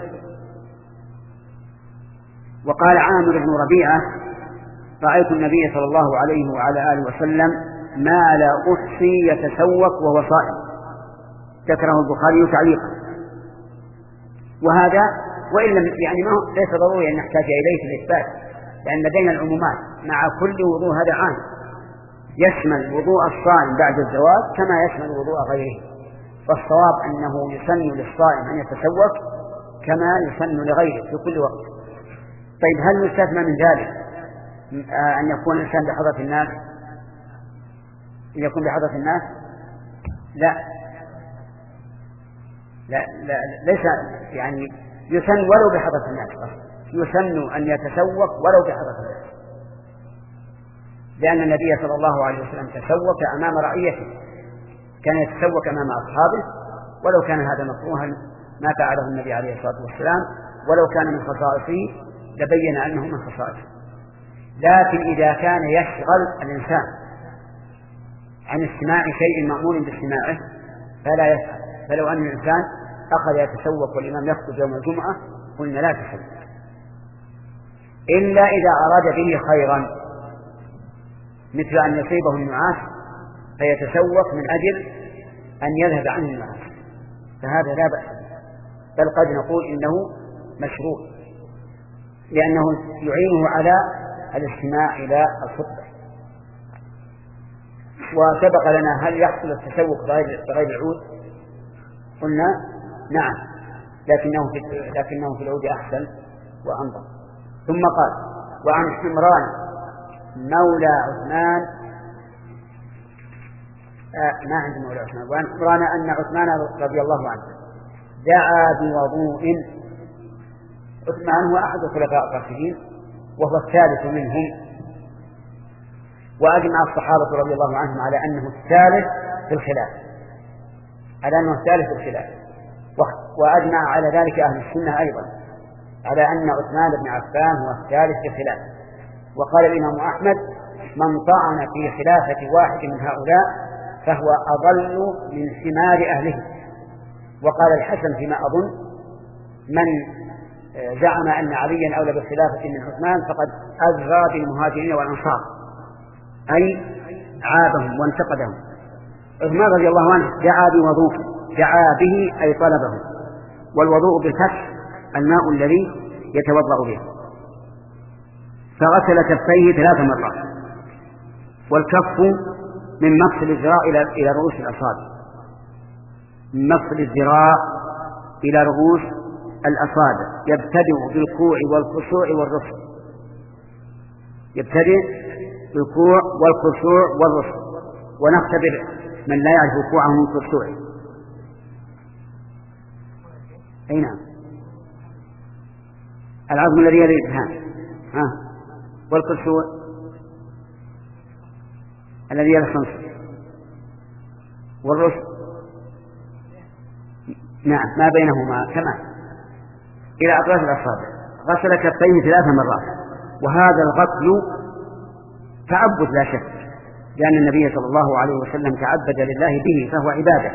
وقال عامر بن ربيعة رأيت النبي صلى الله عليه وعلى آله وسلم ما لا أحصي يتسوق وهو صائم، ذكره البخاري تعليقا. وهذا وإن لم يعني ما هو ليس ضروري أن نحتاج إليه في الإثبات، لأن لدينا العمومات مع كل وضوء، هذا عام يشمل وضوء الصائم بعد الزواج كما يشمل وضوء غيره. والصواب أنه يسن للصائم أن يتسوق كما يسن لغيره في كل وقت. طيب هل يستثنى من ذلك أن يكون الإنسان بحضرة الناس؟ أن يكون بحضرة الناس؟ لا لا, لا ليس يعني يسن ولو بحضرة الناس، يسن أن يتسوق ولو بحضرة الناس، لأن النبي صلى الله عليه وسلم تسوق أمام رعيته، كان يتسوق أمام أصحابه، ولو كان هذا مكروها ما فعله النبي عليه الصلاة والسلام، ولو كان من خصائصه لبين أنه من خصائصه. لكن إذا كان يشغل الإنسان عن استماع شيء مأمور باستماعه فلا يفعل. فلو أن الإنسان أخذ يتسوق والإمام يخطب يوم الجمعة قلنا لا تسوق، إلا إذا أراد به خيرا، مثل أن يصيبه النعاس فيتسوق من أجل أن يذهب عنه النعاس، فهذا لا بأس، بل قد نقول إنه مشروع، لأنه يعينه على الاستماع إلى الخطبة. وسبق لنا هل يحصل التسوق بغير العود؟ قلنا نعم، لكنه في لكنه في العود أحسن وأنظر. ثم قال وعن حمران مولى عثمان آه ما عند مولى عثمان وعن حمران أن عثمان رضي الله عنه دعا بوضوء. عثمان هو أحد الخلفاء الراشدين وهو الثالث منهم، وأجمع الصحابة رضي الله عنهم على أنه الثالث في الخلاف على أنه الثالث في الخلاف وأجمع على ذلك أهل السنة أيضا على أن عثمان بن عفان هو الثالث في الخلاف. وقال الإمام أحمد من طعن في خلافة واحد من هؤلاء فهو أضل من حمار أهله. وقال الحسن فيما أظن من زعم أن عليا أولى بالخلافة من عثمان فقد أزغى بالمهاجرين والأنصار، أي عابهم وانتقدهم. عثمان رضي الله عنه دعا بوضوء، دعا به أي طلبه، والوضوء بالفتح الماء الذي يتوضأ به، فغسل كفيه ثلاث مرات، والكف من مفصل الذراع إلى إلى رؤوس الأصابع، من مفصل الذراع إلى رؤوس الأصابع، يبتدئ بالكوع والخشوع والرفع، يبتدئ بالكوع والخشوع والرفع، ونختبر من لا يعرف كوعه من خشوعه. أي نعم، العظم الذي يلي الإبهام. ها والكلسوع الذي يلخنص، والرشد نعم ما بينهما كمان إلى أطراف الأصابع. غسل كفيه ثلاث مرات، وهذا الغسل تعبد لا شك، لأن النبي صلى الله عليه وسلم تعبد لله به فهو عبادة،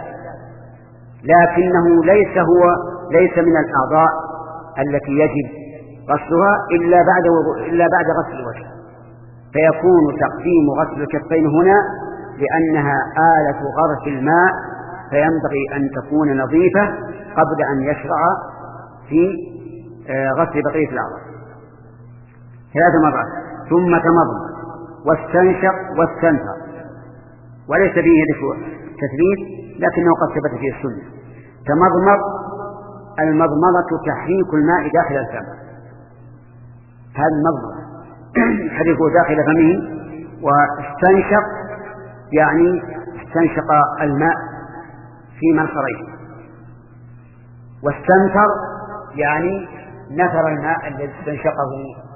لكنه ليس هو ليس من الأعضاء التي يجب غسلها إلا بعد إلا بعد غسل الوجه، فيكون تقديم غسل الكفين هنا لأنها آلة غرف الماء، فينبغي أن تكون نظيفة قبل أن يشرع في غسل بقية الأعضاء. ثلاث مرات، ثم تمضمض واستنشق واستنثر، وليس فيه تثبيت لكنه قد ثبت فيه السنة. تمضمض، المضمضة تحريك الماء داخل الفم، هذا المضمضة حريكه داخل فمه. واستنشق يعني استنشق الماء في منخريه. واستنثر يعني نثر الماء الذي استنشقه.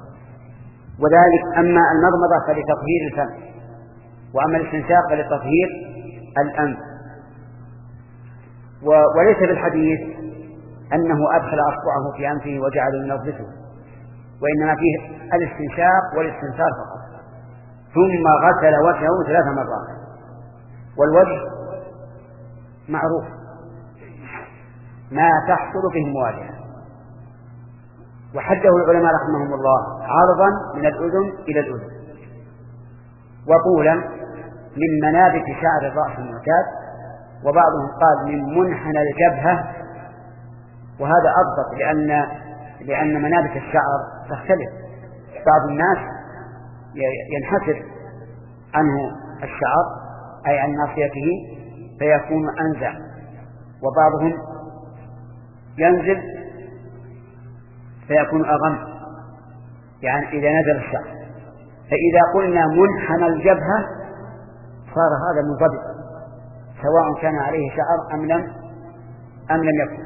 وذلك أما المضمضة فلتطهير الفم، وأما الاستنشاق فلتطهير الأنف. وليس بالحديث أنه أدخل أصبعه في أنفه وجعل ينظفه، وإنما فيه الاستنشاق والاستنثار فقط. ثم غسل وجهه ثلاث مرات. والوجه معروف ما تحصل به المواجهة، وحده العلماء رحمهم الله عرضا من الأذن إلى الأذن، وطولا من منابت شعر الرأس المعتاد، وبعضهم قال من منحنى الجبهة، وهذا أضبط لأن لأن منابت الشعر تختلف. بعض الناس ينحسر عنه الشعر أي عن ناصيته فيكون أنزع، وبعضهم ينزل فيكون أغم، يعني إذا نزل الشعر. فإذا قلنا منحنى الجبهة صار هذا منضبطا سواء كان عليه شعر أم لم أم لم يكن.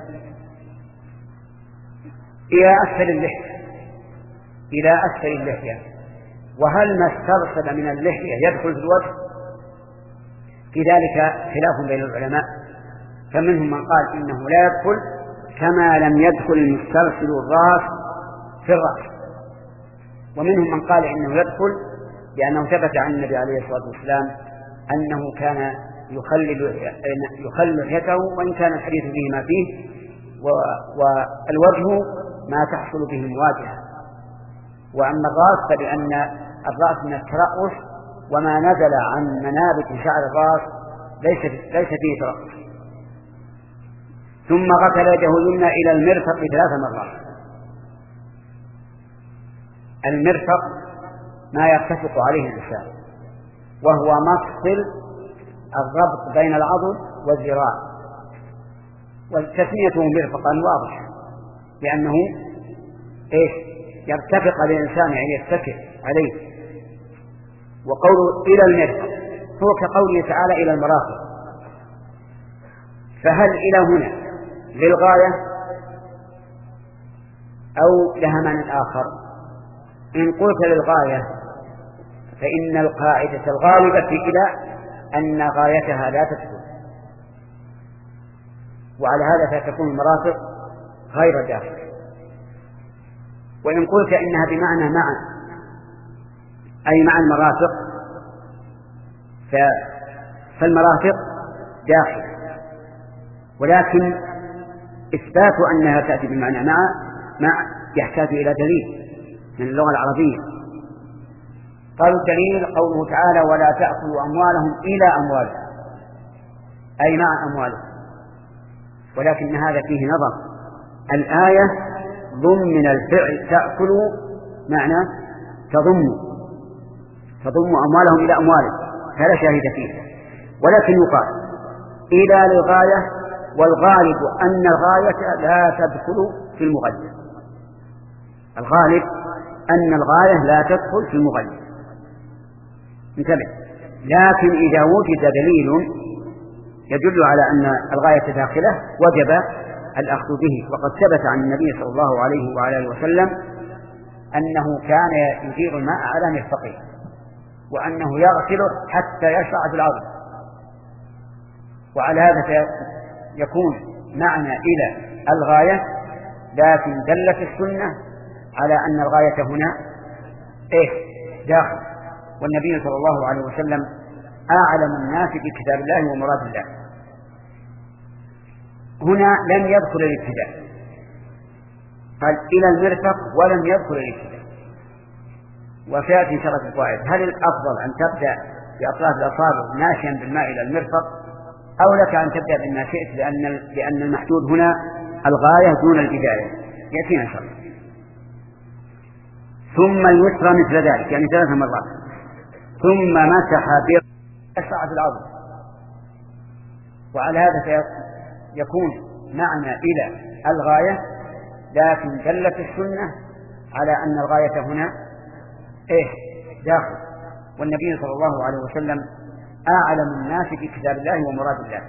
إلى أسفل اللحية، إلى أسفل اللحية. وهل ما استرسل من اللحية يدخل في الوجه؟ في ذلك خلاف بين العلماء، فمنهم من قال إنه لا يدخل كما لم يدخل المسترسل الراس في الرأس، ومنهم من قال إنه يدخل لأنه ثبت عن النبي عليه الصلاة والسلام أنه كان يخلل يخلل لحيته، وإن كان الحديث فيه ما فيه، والوجه ما تحصل به المواجهة. وأما الرأس فلأن الرأس من الترأس، وما نزل عن منابت شعر الرأس ليس ليس فيه ترأس. ثم غسل يده اليمنى إلى المرفق ثلاث مرات. المرفق ما يرتفق عليه الإنسان، وهو مفصل الربط بين العضد والذراع، وتسميته مرفقا واضح لأنه إيش يرتفق الإنسان يعني يتكئ عليه. وقوله إلى المرفق هو كقوله تعالى إلى المرافق. فهل إلى هنا للغاية أو لها معنى آخر؟ إن قلت للغاية فإن القاعدة الغالبة في إلى أن غايتها لا تدخل، وعلى هذا فتكون المرافق غير داخل. وإن قلت إنها بمعنى معا أي مع المرافق فالمرافق داخل، ولكن إثبات أنها تأتي بمعنى مع مع يحتاج إلى دليل من اللغة العربية. قالوا الدليل قوله تعالى ولا تأكلوا أموالهم إلى أموالهم أي مع أموالهم، ولكن هذا فيه نظر. الآية ضمن الفعل تأكل معنى تضم تضم أموالهم إلى أموالهم، فلا شاهد فيه. ولكن يقال إلى للغاية، والغالب أن الغاية لا تدخل في المغير. الغالب أن الغاية لا تدخل في المغير، انتبه. لكن إذا وجد دليل يدل على أن الغاية داخلة وجب الأخذ به، وقد ثبت عن النبي صلى الله عليه وعلى آله وسلم أنه كان يدير الماء على مرفقه وأنه يغسله حتى يشرع في الأرض. وعلى هذا يكون معنى إلى الغاية، لكن دلت السنة على أن الغاية هنا إيه داخل. والنبي صلى الله عليه وسلم أعلم الناس بكتاب الله ومراد الله. هنا لم يذكر الابتداء، قال إلى المرفق ولم يذكر الابتداء. وسيأتي شرط القواعد: هل الأفضل أن تبدأ بأطراف الأصابع ماشيا بالماء إلى المرفق، أو لك أن تبدأ بما شئت، لأن لأن المحدود هنا الغاية دون البداية؟ يأتينا إن شاء الله. ثم اليسرى مثل ذلك، يعني ثلاث مرات. ثم مسح برأسه في الأرض. وعلى هذا يكون معنى إلى الغاية، لكن دلت السنة على أن الغاية هنا إيه داخل. والنبي صلى الله عليه وسلم أعلم الناس بكتاب الله ومراد الله.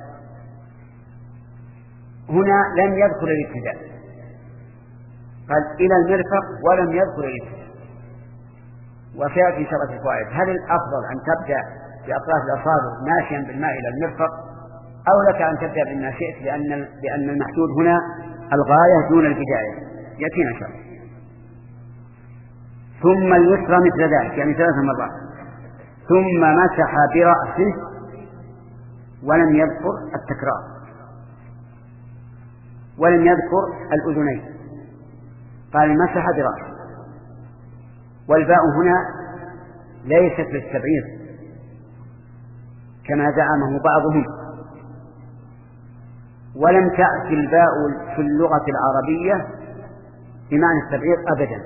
هنا لم يذكر الابتداء، قال إلى المرفق ولم يذكر الابتداء. وسيأتي شرط القواعد: هل الأفضل أن تبدأ بأطراف الأصابع ماشيا بالماء إلى المرفق، أو لك أن تبدأ بما شئت، لأن لأن المحدود هنا الغاية دون البداية؟ يأتينا إن شاء الله. ثم اليسرى مثل ذلك، يعني ثلاث مرات. ثم مسح برأسه ولم يذكر التكرار، ولم يذكر الأذنين، قال مسح برأسه. والباء هنا ليست للتبعيض كما زعمه بعضهم، ولم تأتي الباء في اللغة العربية بمعنى التبعيض أبدا.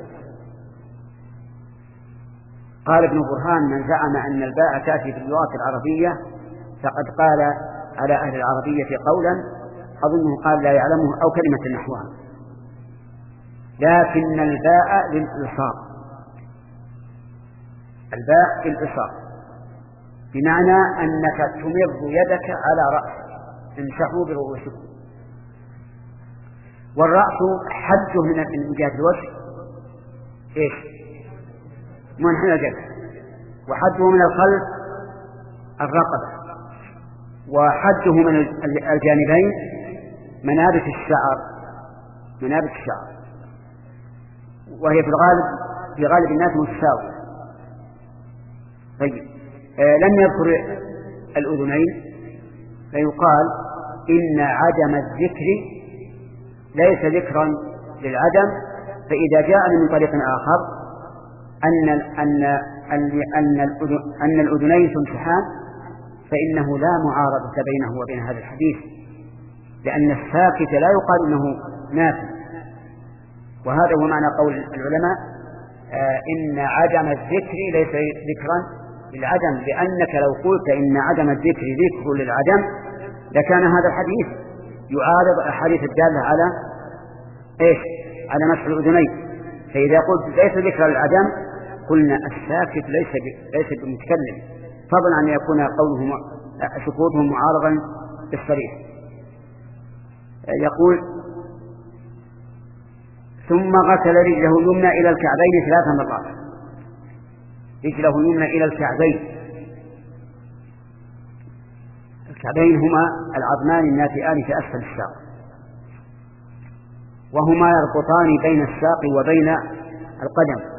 قال ابن برهان: من زعم أن الباء تأتي في اللغة العربية فقد قال على أهل العربية قولا أظنه قال لا يعلمه أو كلمة نحوها، لكن الباء للإلصاق، الباء للإلصاق، بمعنى أنك تمر يدك على رأسك، امسحوا برؤوسكم. والرأس حده من جهة الوجه إيش؟ منحنى الجبهة، وحده من الخلف الرقبة، وحده من الجانبين منابت الشعر، منابت الشعر، وهي في الغالب في غالب الناس متساوية. طيب آه لم يذكر الأذنين، فيقال إن عدم الذكر ليس ذكرا للعدم، فإذا جاء من طريق آخر أن أن أن أن الأذنين تمسحان فإنه لا معارضة بينه وبين هذا الحديث، لأن الساكت لا يقال إنه نافي. وهذا هو معنى قول العلماء آه إن عدم الذكر ليس ذكرا للعدم، لأنك لو قلت إن عدم الذكر ذكر للعدم لكان هذا الحديث يعارض الأحاديث الدالة على إيش؟ على مسح الأذنين. فإذا قلت ليس ذكر للعدم قلنا الساكت ليس ليس بمتكلم، فضلا أن يكون قوله سكوته معارضا بالصريح. يقول: ثم غسل رجله اليمنى إلى الكعبين ثلاث مرات. رجله اليمنى إلى الكعبين، الكعبين هما العظمان الناتئان في أسفل الساق، وهما يربطان بين الساق وبين القدم.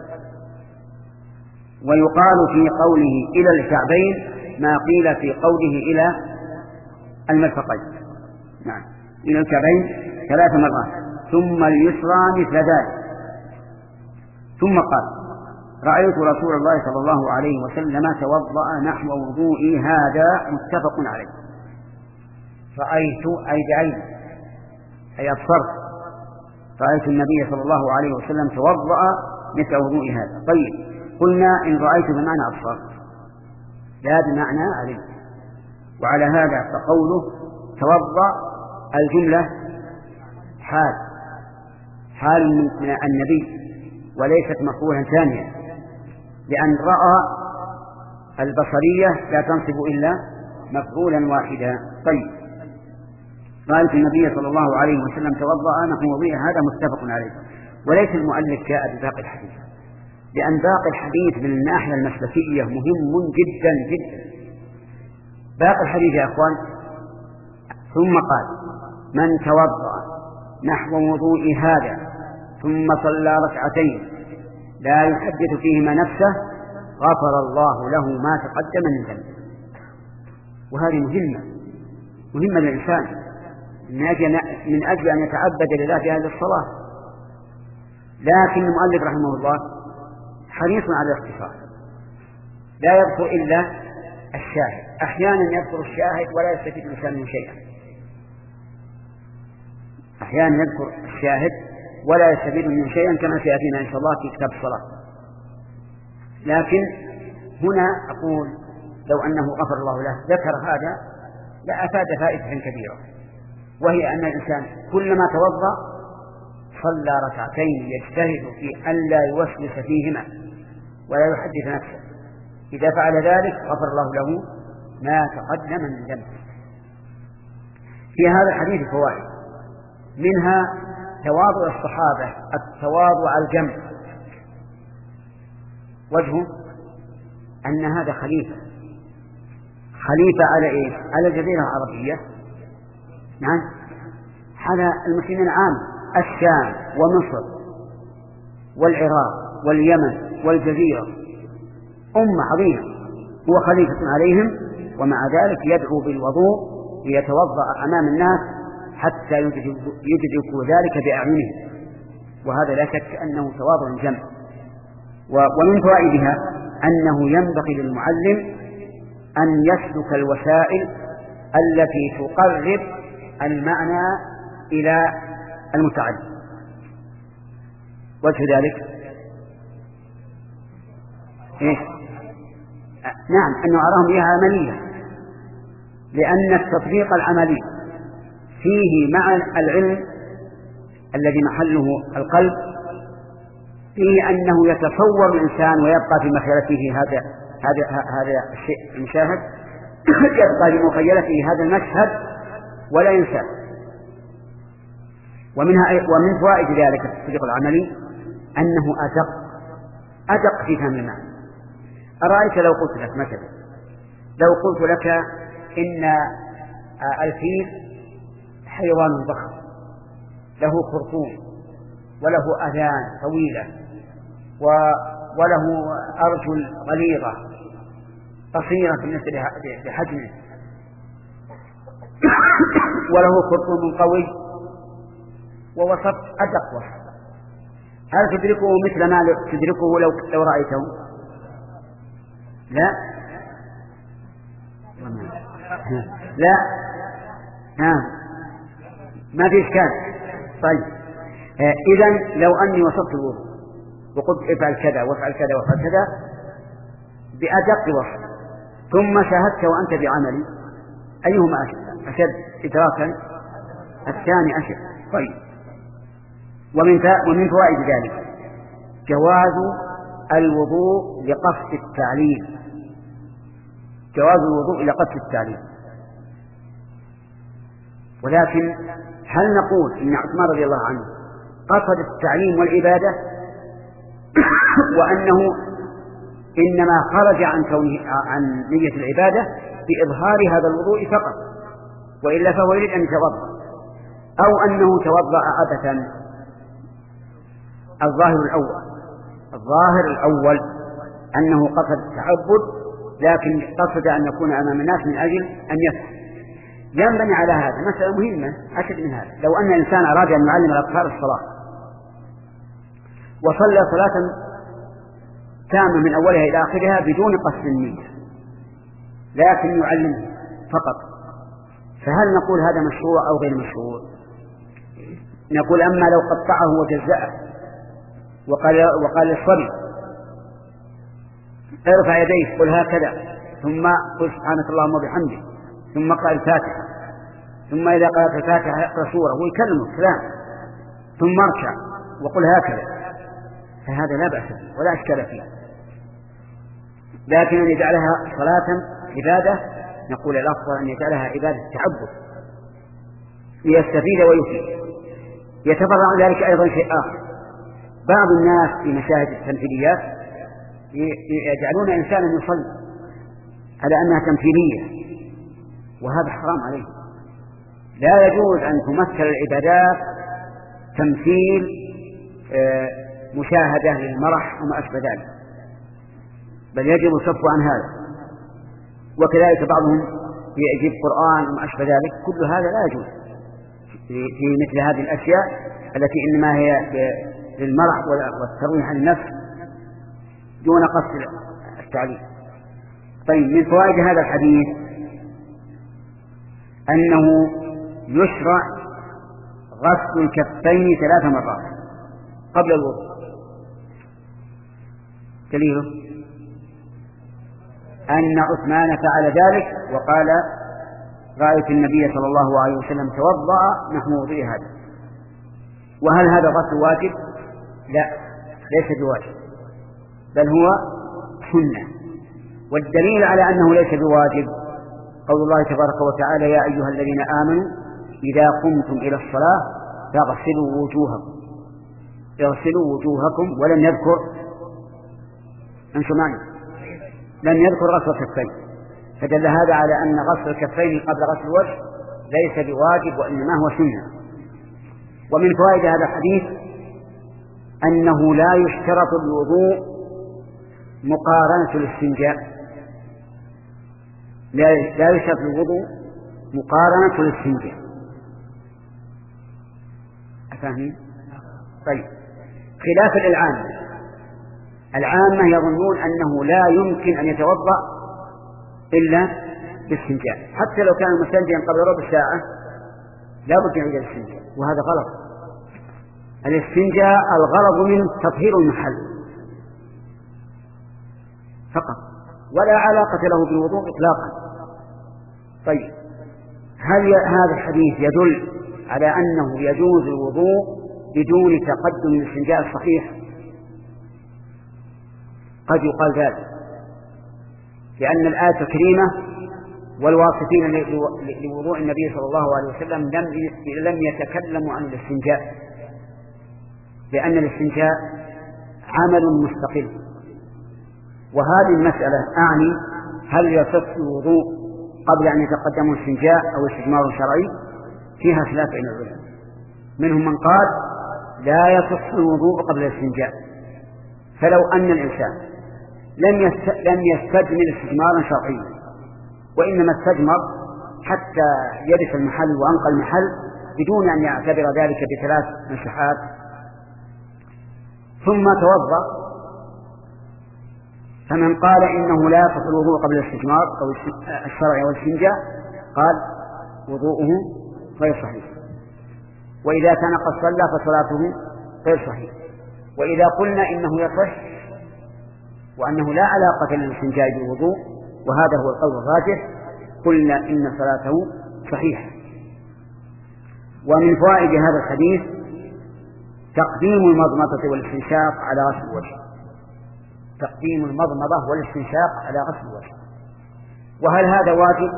ويقال في قوله إلى الكعبين ما قيل في قوله إلى المرفقين. نعم، إلى الكعبين ثلاث مرات. ثم اليسرى مثل ذلك. ثم قال: رأيت رسول الله صلى الله عليه وسلم توضأ نحو وضوئي هذا، متفق عليه. رأيت أي بعيني، أي أبصرت، رأيت النبي صلى الله عليه وسلم توضأ مثل وضوئي هذا. طيب، قلنا إن رأيت بمعنى أبصرت لا بمعنى علمت، وعلى هذا فقوله توضأ الجملة حال حال من النبي وليست مفعولا ثانيا، لأن رأى البصرية لا تنصب إلا مفعولا واحدا. طيب، رأيت النبي صلى الله عليه وسلم توضأ نحو وضوئه هذا، متفق عليه. وليس المؤلف جاء بباقي الحديث، لأن باقي الحديث من الناحية المسلكية مهم جدا جدا. باقي الحديث يا أخوان: ثم قال: من توضأ نحو وضوء هذا ثم صلى ركعتين لا يحدث فيهما نفسه غفر الله له ما تقدم من ذنبه. وهذه مهمة مهمة للإنسان من أجل, من أجل أن يتعبد لله في هذه الصلاة. لكن المؤلف رحمه الله حريص على الاختصار، لا يذكر إلا الشاهد. أحيانا يذكر الشاهد ولا يستفيد الإنسان منه شيئا، أحيانا يذكر الشاهد ولا يستفيد منه شيئا كما سيأتينا إن شاء الله في كتاب الصلاة. لكن هنا أقول لو أنه غفر الله له ذكر هذا لأفاد فائدة كبيرة، وهي أن الإنسان كلما توضأ صلى ركعتين يجتهد في أن لا يوسوس فيهما ولا يحدث نفسه. إذا فعل ذلك غفر الله له ما تقدم من ذنبه. في هذا الحديث فوائد، منها تواضع الصحابة، التواضع الجم. وجهه أن هذا خليفة خليفة على إيه؟ على الجزيرة العربية، نعم، على المسلمين عام، الشام ومصر والعراق واليمن والجزيرة، أمة عظيمة، هو خليفة عليهم، ومع ذلك يدعو بالوضوء ليتوضأ أمام الناس حتى يدركوا ذلك بأعينهم. وهذا لا شك أنه تواضع جم. ومن فوائدها أنه ينبغي للمعلم أن يسلك الوسائل التي تقرب المعنى إلى المتعلم. وجه ذلك إيه؟ نعم، أنه أراهم إياها عملية، لأن التطبيق العملي فيه مع العلم الذي محله القلب، فيه أنه يتصور الإنسان ويبقى في مخيلته هذا هذا هذا الشيء المشاهد يبقى لمخيلته هذا المشهد ولا ينسى. ومنها ومن فوائد ذلك التطبيق العملي أنه أدق أدق في فهم المعنى. أرأيت لو قلت لك مثلا، لو قلت لك إن الفيل حيوان ضخم له خرطوم وله أذان طويلة وله أرجل غليظة قصيرة بالنسبة لحجمه وله خرطوم قوي، ووصف أدق وصف، هل تدركه مثل ما تدركه لو لو رأيته؟ لا لا ها ما في إشكال. طيب إذن لو أني وصفت الوضوء وقلت افعل كذا وافعل كذا وافعل كذا بأدق وصف، ثم شاهدت وأنت بعملي، أيهما أشد أشد إدراكا؟ الثاني أشد. طيب، ومن ومن فوائد ذلك جواز الوضوء لقصد التعليم، جواز الوضوء لقصد التعليم. ولكن هل نقول إن عثمان رضي الله عنه قصد التعليم والعبادة وأنه إنما خرج عن كونه عن نية العبادة بإظهار هذا الوضوء فقط، وإلا فهو يريد أن يتوضأ، أو أنه توضأ عبثا؟ الظاهر الأول الظاهر الأول أنه قصد التعبد، لكن قصد أن يكون أمام الناس من أجل أن يفهم. ينبني على هذا مسألة مهمة أشد من هذا. لو أن الإنسان أراد أن يعلم الأطفال الصلاة وصلى صلاة تامة من أولها إلى آخرها بدون قصد النية، لكن يعلمه فقط، فهل نقول هذا مشروع أو غير مشروع؟ نقول أما لو قطعه وجزأه وقال وقال للصبي ارفع يديك قل هكذا، ثم قل سبحانك اللهم وبحمدك، ثم قرأ الفاتحة، ثم إذا قرأت الفاتحة يقرأ سورة ويكلمه كلام، ثم اركع وقل هكذا، فهذا لا بأس به ولا أشكال فيه. لكن أن يجعلها صلاة عبادة نقول الأفضل أن يجعلها عبادة تعبد ليستفيد ويفيد. يتفرع ذلك أيضا شيء آخر، بعض الناس في مشاهد التمثيليات يجعلون إنسانا يصلي على أنها تمثيلية، وهذا حرام عليه. لا يجوز أن تمثل العبادات تمثيل مشاهدة للمرح وما أشبه ذلك، بل يجب الصف عن هذا. وكذلك بعضهم يجيب قرآن وما أشبه ذلك، كل هذا لا يجوز في مثل هذه الأشياء التي إنما هي للمرح والترويح عن النفس دون قصد التعليم. طيب، من فوائد هذا الحديث أنه يشرع غسل الكفين ثلاث مرات قبل الوضوء. دليله أن عثمان فعل ذلك وقال: رأيت النبي صلى الله عليه وسلم توضأ نحو وضوء هذا. وهل هذا غسل واجب؟ لا، ليس بواجب، بل هو سنة. والدليل على أنه ليس بواجب قول الله تبارك وتعالى: يا أيها الذين آمنوا إذا قمتم إلى الصلاة فاغسلوا وجوهكم اغسلوا وجوهكم ولم يذكر أنتم معي لم يذكر غسل الكفين، فدل هذا على أن غسل الكفين قبل غسل الوجه ليس بواجب وإنما هو سنة. ومن فوائد هذا الحديث أنه لا يشترط الوضوء مقارنة الاستنجاء، لا يشترط الوضوء مقارنة الاستنجاء. أفهمين؟ طيب، خلاف العامة. العامة يظنون أنه لا يمكن أن يتوضأ إلا بالاستنجاء، حتى لو كان مستنجيا قبل ربع ساعة لا بد من الاستنجاء، وهذا غلط. الاستنجاء الغرض منه تطهير المحل فقط، ولا علاقة له بالوضوء إطلاقا. طيب، هل هذا الحديث يدل على أنه يجوز الوضوء بدون تقدم الاستنجاء الصحيح؟ قد يقال ذلك، لأن الآية الكريمة والواصفين لوضوء النبي صلى الله عليه وسلم لم لم يتكلموا عن الاستنجاء، لأن الاستنجاء عمل مستقل. وهذه المسألة أعني هل يصح الوضوء قبل أن يتقدم الاستنجاء أو استجمار شرعي؟ فيها خلاف بين العلماء. منهم من قال لا يصح الوضوء قبل الاستنجاء، فلو أن الإنسان لم لم يستجمر استجمارا شرعيا وإنما استجمر حتى يرث المحل وأنقى المحل بدون أن يعتبر ذلك بثلاث مسحات ثم توضأ، فمن قال إنه لا يصح الوضوء قبل الاستجمار أو الشرعي والاستنجاء قال وضوءه غير صحيح. وإذا كان قد صلى فصلاته غير صحيح. وإذا قلنا إنه يصح وأنه لا علاقة للاستنجاء بالوضوء وهذا هو القول الراجح، قلنا إن صلاته صحيحة. ومن فوائد هذا الحديث تقديم المضمضة والاستنشاق على غسل الوجه، تقديم المضمضة والاستنشاق على غسل الوجه. وهل هذا واجب؟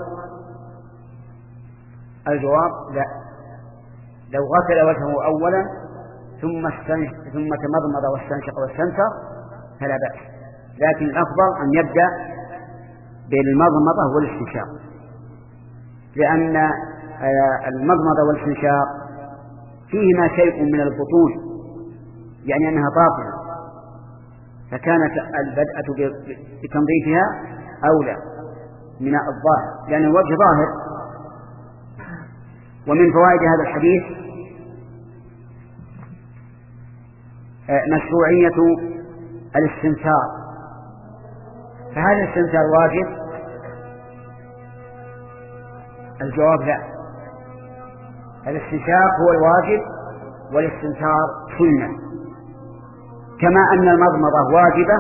الجواب لا. لو غسل وجهه أولا ثم ثم تمضمض واستنشق واستنثر فلا بأس، لكن الأفضل أن يبدأ بالمضمضة والاستنشاق، لأن المضمضة والاستنشاق فيهما شيء من البطون، يعني أنها باطنة، فكانت البدءة بتنظيفها أولى من الظاهر لأن الوجه ظاهر. ومن فوائد هذا الحديث مشروعية الاستنثار. فهل الاستنثار واجب؟ الجواب لا. الاستنشاق هو الواجب والاستنثار سنة، كما أن المضمضة واجبة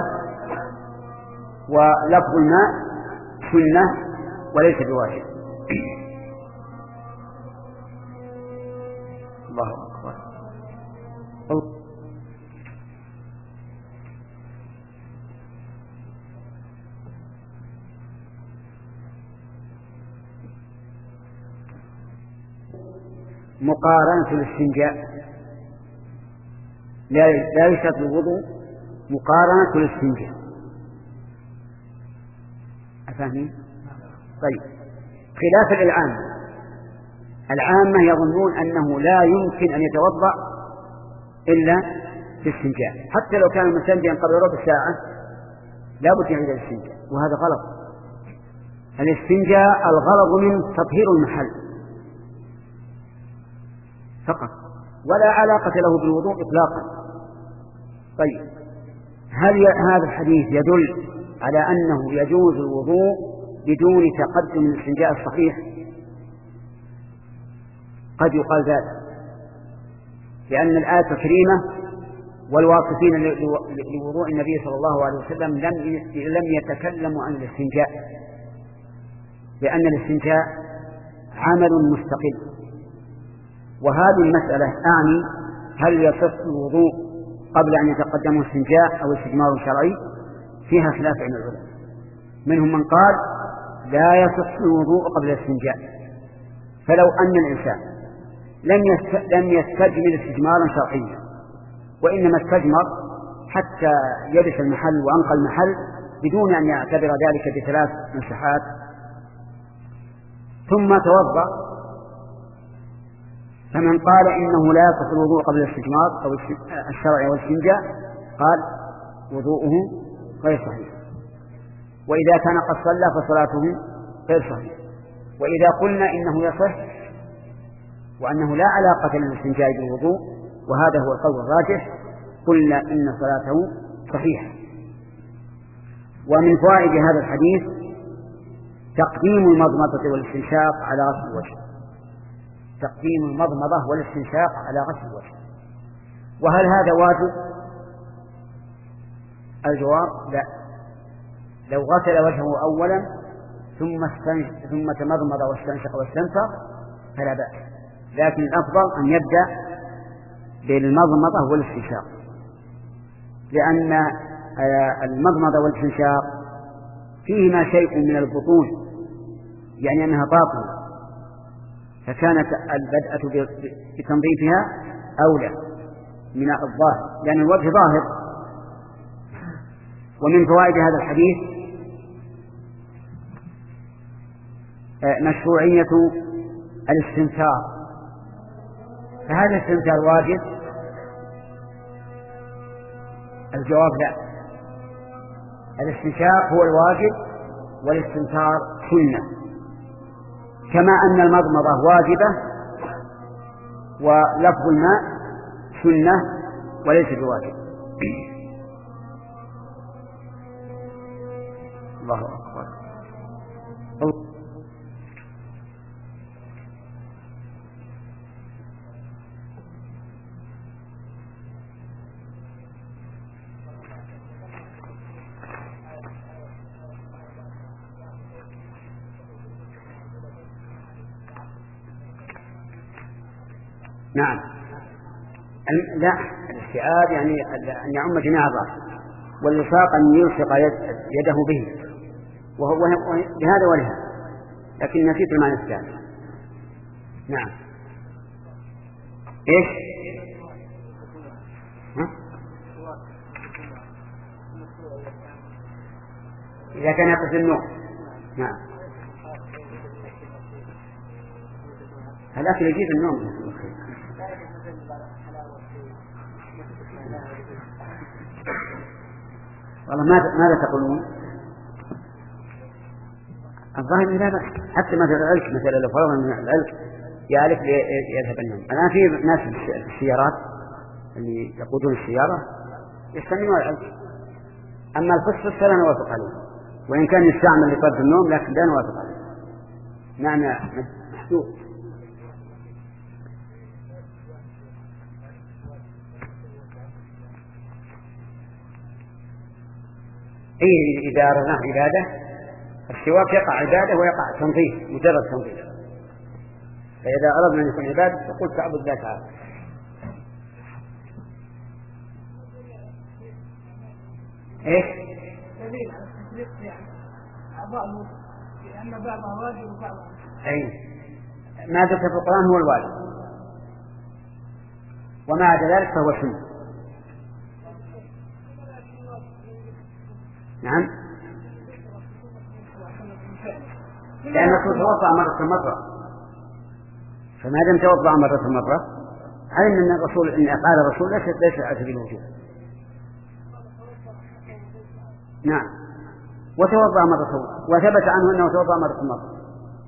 ولفظ الماء سنة وليس بواجب. الله أكبر. مقارنة الاستنجاء، لا يشترط الوضوء مقارنة الاستنجاء، فاهمين؟ طيب، خلاف العامة. العامة يظنون أنه لا يمكن أن يتوضأ إلا في الاستنجاء، حتى لو كان مستنجيا قبل ربع ساعة لا بد يعيد الاستنجاء، وهذا غلط. الاستنجاء الغرض من تطهير المحل فقط، ولا علاقة له بالوضوء إطلاقا. طيب، هل هذا الحديث يدل على أنه يجوز الوضوء بدون تقدم الاستنجاء الصحيح؟ قد يقال ذلك، لأن الآية الكريمة والواصفين لوضوء النبي صلى الله عليه وسلم لم لم يتكلموا عن الاستنجاء، لأن الاستنجاء عمل مستقل. وهذه المسألة أعني هل يصح الوضوء قبل أن يتقدم الاستنجاء أو استجمار شرعي؟ فيها خلاف بين العلماء. منهم من قال لا يصح الوضوء قبل الاستنجاء، فلو أن الإنسان لم لم يستجمر استجمارا شرعيا، وإنما استجمر حتى يبس المحل وأنقى المحل بدون أن يعتبر ذلك بثلاث مسحات ثم توضأ، فمن قال إنه لا يصح الوضوء قبل الاستجمار أو الشرعي أو الاستنجاء قال وضوءه غير صحيح. وإذا كان قد صلى فصلاته غير صحيح. وإذا قلنا إنه يصح وأنه لا علاقة للاستنجاء بالوضوء، وهذا هو القول الراجح، قلنا إن صلاته صحيحة. ومن فوائد هذا الحديث تقديم المضمضة والاستنشاق على غسل الوجه، تقديم المضمضة والاستنشاق على غسل الوجه. وهل هذا واجب؟ الجواب لا. لو غسل وجهه أولا ثم ثم تمضمض واستنشق واستنثر فلا بأس، لكن الأفضل أن يبدأ بالمضمضة والاستنشاق، لأن المضمضة والاستنشاق فيهما شيء من البطون، يعني أنها باطنة، فكانت البدءة بتنظيفها أولى من الظاهر، لأن الوجه ظاهر. ومن فوائد هذا الحديث مشروعية الاستنثار. فهذا الاستنثار واجب؟ الجواب لا. الاستنشاق هو الواجب والاستنثار سنة، كما أن المضمضة واجبة ولفظ الماء سنة وليس بواجب. الله أكبر. نعم. لا، الاستعاذ يعني أن يعم جميع الرأس، واللصاق أن يلصق يده به، وهو لهذا ولهذا، لكن نسيت المعنى الثاني. نعم. إيش؟ ها؟ إذا كان يقصد النوم. نعم. الأكل يجيب النوم. والله ماذا ماذا تقولون؟ الظاهر لا بأس، حتى مثل العلك، مثلا لو فرضنا من العلك يعلك يذهب النوم. الآن في ناس في السيارات اللي يقودون السيارة يستعملون العلك، أما الفصل فلا نوافق عليه، وإن كان يستعمل لطرد النوم لكن لا نوافق عليه. معنى محدود. إيه إذا أردنا عبادة، السواك يقع عبادة ويقع تنظيف، مجرد تنظيف. فإذا أردنا أن يكون عبادة فقل تعبد الله تعالى. إيش؟ دليل على التفريق يعني أعضاء الوضوء، لأن بعضها واجب وبعضها. أي ما ذكر في القرآن هو الواجب، وما عدا ذلك فهو سنة. نعم. توضأ مرة مرة، فما دام توضأ مرة مرة علم أن الرسول إن قال الرسول ليس ليس على سبيل الوجوب. نعم، وتوضأ مرة وثبت عنه أنه توضأ مرة مرة.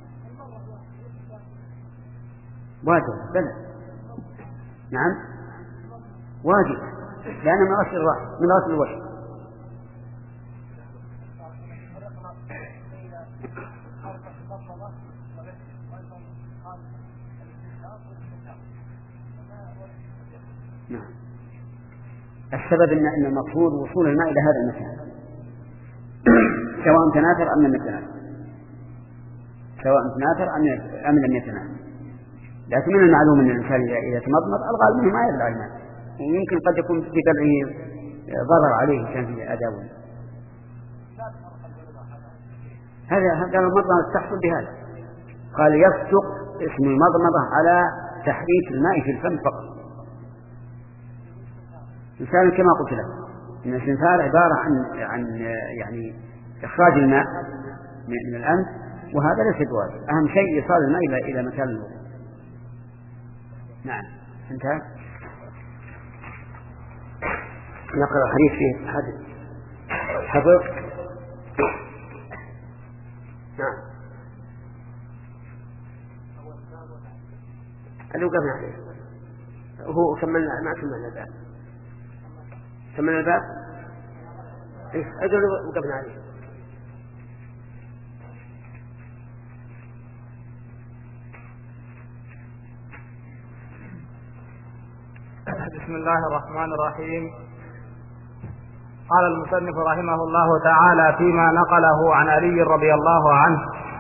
واجب بلى. نعم واجب، لأن من غسل الرأس من غسل الوجه. نعم. السبب إن أن المقصود وصول الماء إلى هذا المكان سواء تناثر أم لم يتناثر، سواء تناثر أم لم يتناثر. لكن من المعلوم أن الإنسان إذا تمضمض الغالب منه ما يبلع الماء، ويمكن قد يكون في بلعه ضرر عليه كان في أداوه. هذا هذا المضمضة تحصل بهذا. قال يصدق اسم المضمضة على تحريك الماء في الفم فقط. مثال كما قلت لك إن الإنسان عبارة عن عن يعني إخراج الماء من الأنف، وهذا ليس بواجب. أهم شيء إيصال الماء إلى إلى مكان الوضوء. نعم انتهى. نقرأ الحديث فيه حدث حفظ. نعم اللي وقفنا عليه هو كملنا ما كملنا الباب. كملنا الباب ايش اجل وقفنا عليه. بسم الله الرحمن الرحيم. قال المصنف رحمه الله تعالى فيما نقله عن علي رضي الله عنه: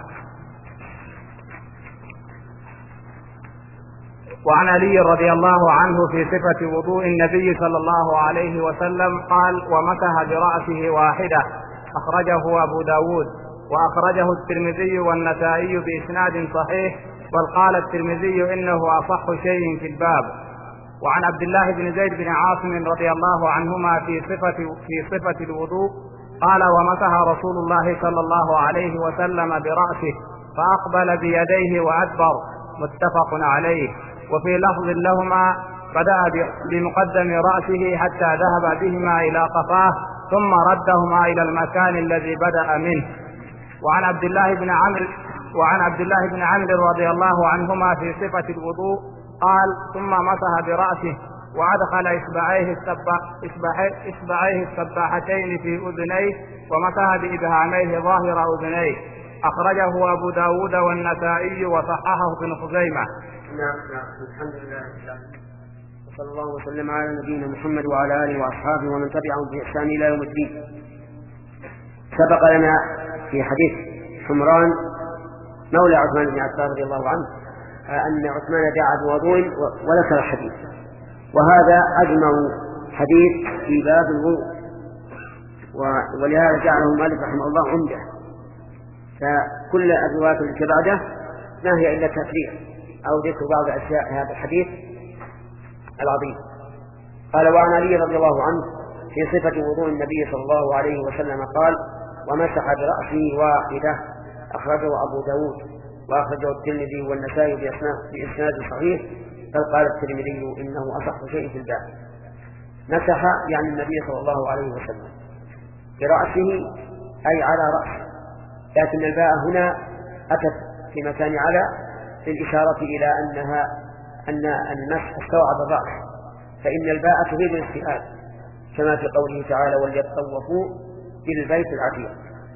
وعن علي رضي الله عنه في صفة وضوء النبي صلى الله عليه وسلم قال: ومسح برأسه واحدة. أخرجه أبو داود وأخرجه الترمذي والنسائي بإسناد صحيح، بل قال الترمذي إنه أصح شيء في الباب. وعن عبد الله بن زيد بن عاصم رضي الله عنهما في صفة في صفة الوضوء قال: ومسح رسول الله صلى الله عليه وسلم برأسه فأقبل بيديه وأدبر، متفق عليه. وفي لفظ لهما: بدأ بمقدم رأسه حتى ذهب بهما إلى قفاه ثم ردهما إلى المكان الذي بدأ منه. وعن عبد الله بن عمرو وعن عبد الله بن عمرو رضي الله عنهما في صفة الوضوء قال: ثم مسح برأسه وأدخل إصبعيه إصبعيه السباحتين في أذنيه ومسح بإبهاميه ظاهر أذنيه. أخرجه أبو داود والنسائي وصححه ابن خزيمة. نعم نعم الحمد لله وصلى الله وسلم على نبينا محمد وعلى آله وأصحابه ومن تبعهم بإحسان إلى يوم الدين. سبق لنا في حديث حمران مولى عثمان بن عفان رضي الله عنه أن عثمان دعا بوضوء وذكر الحديث، وهذا أجمع حديث في باب الوضوء، ولهذا جعله المؤلف رحمه الله عمدة. فكل الروايات التي بعده ما هي إلا تفريع أو ذكر بعض أشياء هذا الحديث العظيم. قال: وعن علي رضي الله عنه في صفة وضوء النبي صلى الله عليه وسلم قال: ومسح برأسه واحدة. أخرجه أبو داود وأخرجه الترمذي والنسائي بإسناد صحيح، بل قال الترمذي إنه أصح شيء في الباب. مسح يعني النبي صلى الله عليه وسلم برأسه أي على رأسه، لكن الباء هنا أتت في مكان على للإشارة إلى أنها أن المسح استوعب الرأس، فإن الباء تفيد الاستئاب كما في قوله تعالى: وليطوفوا بالبيت العتيق.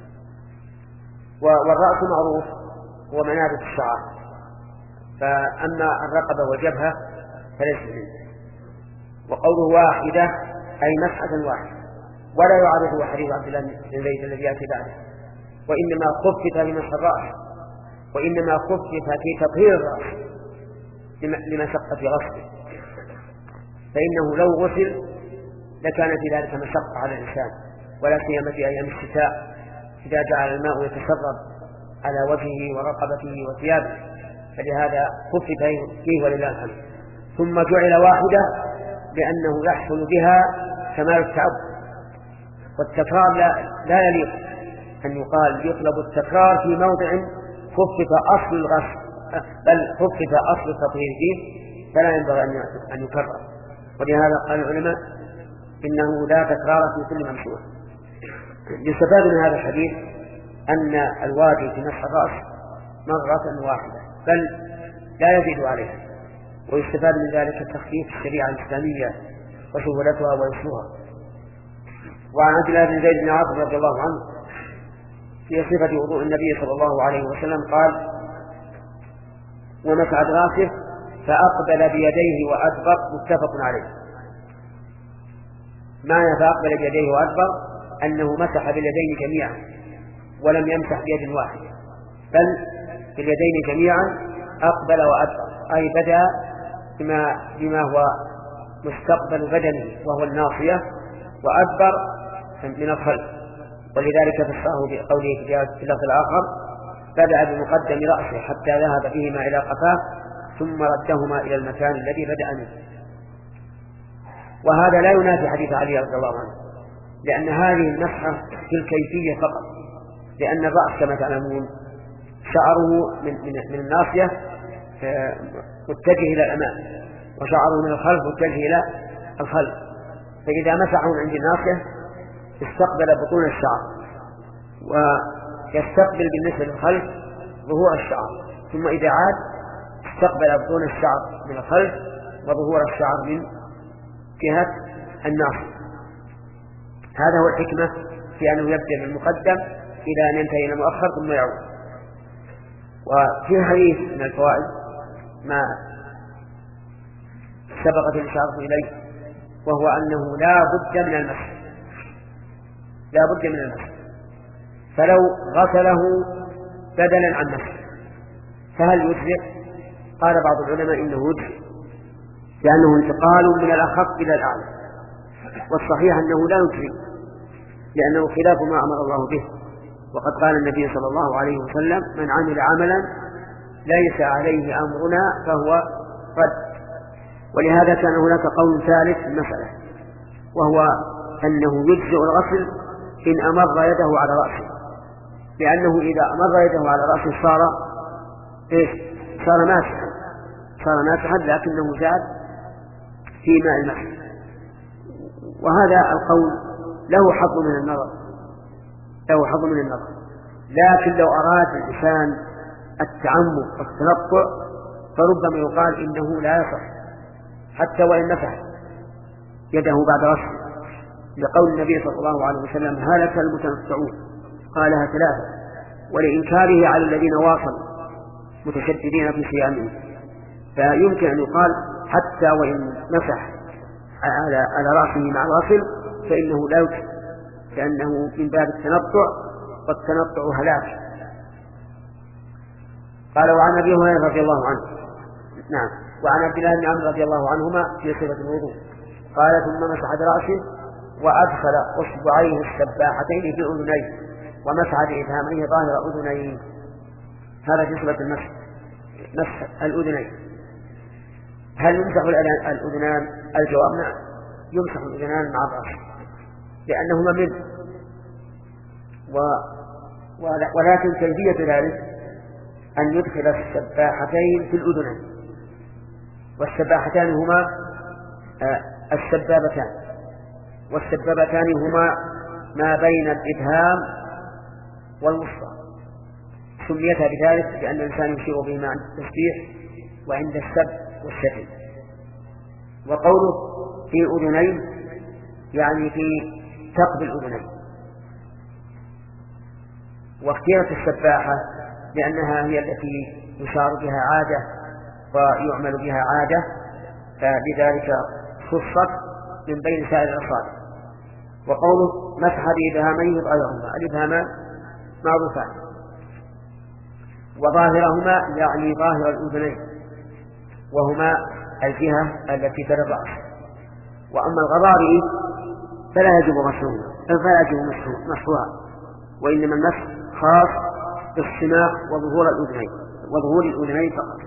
والرأس معروف هو منابت الشعر، فأما الرقبة والجبهة فليس منه. وقوله واحدة أي مسحة واحدة، ولا يعرضه حديث عبد الله بن زيد الذي يأتي بعده، وإنما خفف لمسح الرأس، وإنما خفف في تطهير الرأس لمشقة غسله، فإنه لو غسل لكان في ذلك مشقة على الإنسان، ولا سيما في أيام الشتاء إذا جعل الماء يتسرب على وجهه ورقبته وثيابه، فلهذا خفف فيه ولله الحمد. ثم جعل واحدة لأنه يحصل بها كمال التعب، والتكرار لا, لا يليق أن يقال يطلب التكرار في موضع خفف أصل الغسل بل خفف أصل التطهير فيه فلا ينبغي أن يكرر. ولهذا قال العلماء إنه لا تكرار في كل ممسوح. يستفاد من هذا الحديث أن الواجب في مسح الرأس مرة واحدة بل لا يزيد عليها. ويستفاد من ذلك التخفيف الشريعة الإسلامية وسهولتها ويسرها. وعن عبد الله بن زيد بن عاصم رضي الله عنه في صفة وضوء النبي صلى الله عليه وسلم قال: ومسح برأسه فأقبل بيديه وأدبر، متفق عليه. معنى فأقبل بيديه وأدبر أنه مسح باليدين جميعا ولم يمسح بيد واحدة بل باليدين جميعا أقبل وأدبر، أي بدأ بما, بما هو مستقبل بدنه وهو الناصية، وأدبر من الخلف. ولذلك فسره بقوله في اللفظ الآخر: بدأ بمقدم رأسه حتى ذهب بهما إلى قفاه ثم ردهما إلى المكان الذي بدأ منه. وهذا لا ينافي حديث علي رضي الله عنه، لأن هذه المسحة في الكيفية فقط، لأن الرأس كما تعلمون شعره من, من, من الناصية متجه إلى الأمام، وشعره من الخلف متجه إلى الخلف، فإذا مسحه عند الناصية استقبل بطون الشعر، ويستقبل بالنسبة للخلف ظهور الشعر، ثم إذا عاد استقبل بطون الشعر من الخلف وظهور الشعر من جهة الناصية. هذا هو الحكمة في أنه يبدأ من المقدم إلى أن ينتهي إلى المؤخر ثم يعود. وفي حديث من الفوائد ما سبقت الإشارة إليه، وهو أنه لا بد من المسح، لا بد من المسح. فلو غسله بدلا عن مسح فهل يجزئ؟ قال بعض العلماء إنه يجزئ، لأنه انتقال من الأخف إلى الأعلى، والصحيح أنه لا يجزئ لأنه خلاف ما أمر الله به. وقد قال النبي صلى الله عليه وسلم: من عمل عملا ليس عليه أمرنا فهو رد. ولهذا كان هناك قول ثالث في المسألة، وهو أنه يجزئ الغسل إن أمر يده على رأسه، لأنه إذا أمر يده على رأسه صار إيش؟ صار ماسحا، صار ماسحا لكنه زاد في ماء المسح. وهذا القول له حظ من النظر، له حظ من النظر، لكن لو أراد الإنسان التعمق والتنطع فربما يقال إنه لا يصح حتى وإن مسح يده بعد غسله، لقول النبي صلى الله عليه وسلم: هلك المتنطعون، قالها ثلاثة، ولإنكاره على الذين واصلوا متشددين في صيامهم. فيمكن أن يقال حتى وإن مسح على على رأسه مع الغسل فإنه لا يكفي، لأنه من باب التنطع، والتنطع هلاك. قال: وعن أبي هريرة رضي الله عنه نعم وعن عبد الله بن عمرو رضي الله عنهما في صفة الوضوء قال: ثم مسح برأسه وأدخل أصبعيه السباحتين في أذنيه ومسح بإبهاميه ظاهر أذنيه. هذا في صفة المسح، مسح الأذنين. هل يمسح الأذنان؟ الجواب نعم، يمسح الأذنان مع الرأس لأنهما منه، و... ولكن كيفية ذلك أن يدخل السباحتين في الأذنين، والسباحتان هما آه السبابتان، والسبابتان هما ما بين الإبهام والوسطى، سميتها بذلك لأن الإنسان يشير بهما عند التسبيح وعند السب والشتم. وقوله في أذنين يعني في ثقب الأذنين. واختيارت السباحة لأنها هي التي يشار بها عادة ويعمل بها عادة، فلذلك خصت من بين سائر الأصابع. وقوله مسح بإبهاميه ظاهرهما، الإبهامان معروفان، وظاهرهما يعني ظاهر الأذنين وهما الجهة التي تلي الرأس. وأما الغضاريف فلا يجب مسحها، فلا يجب مسحها، وإنما المسح خاص بالسماع وظهور الأذنين وظهور الأذنين فقط.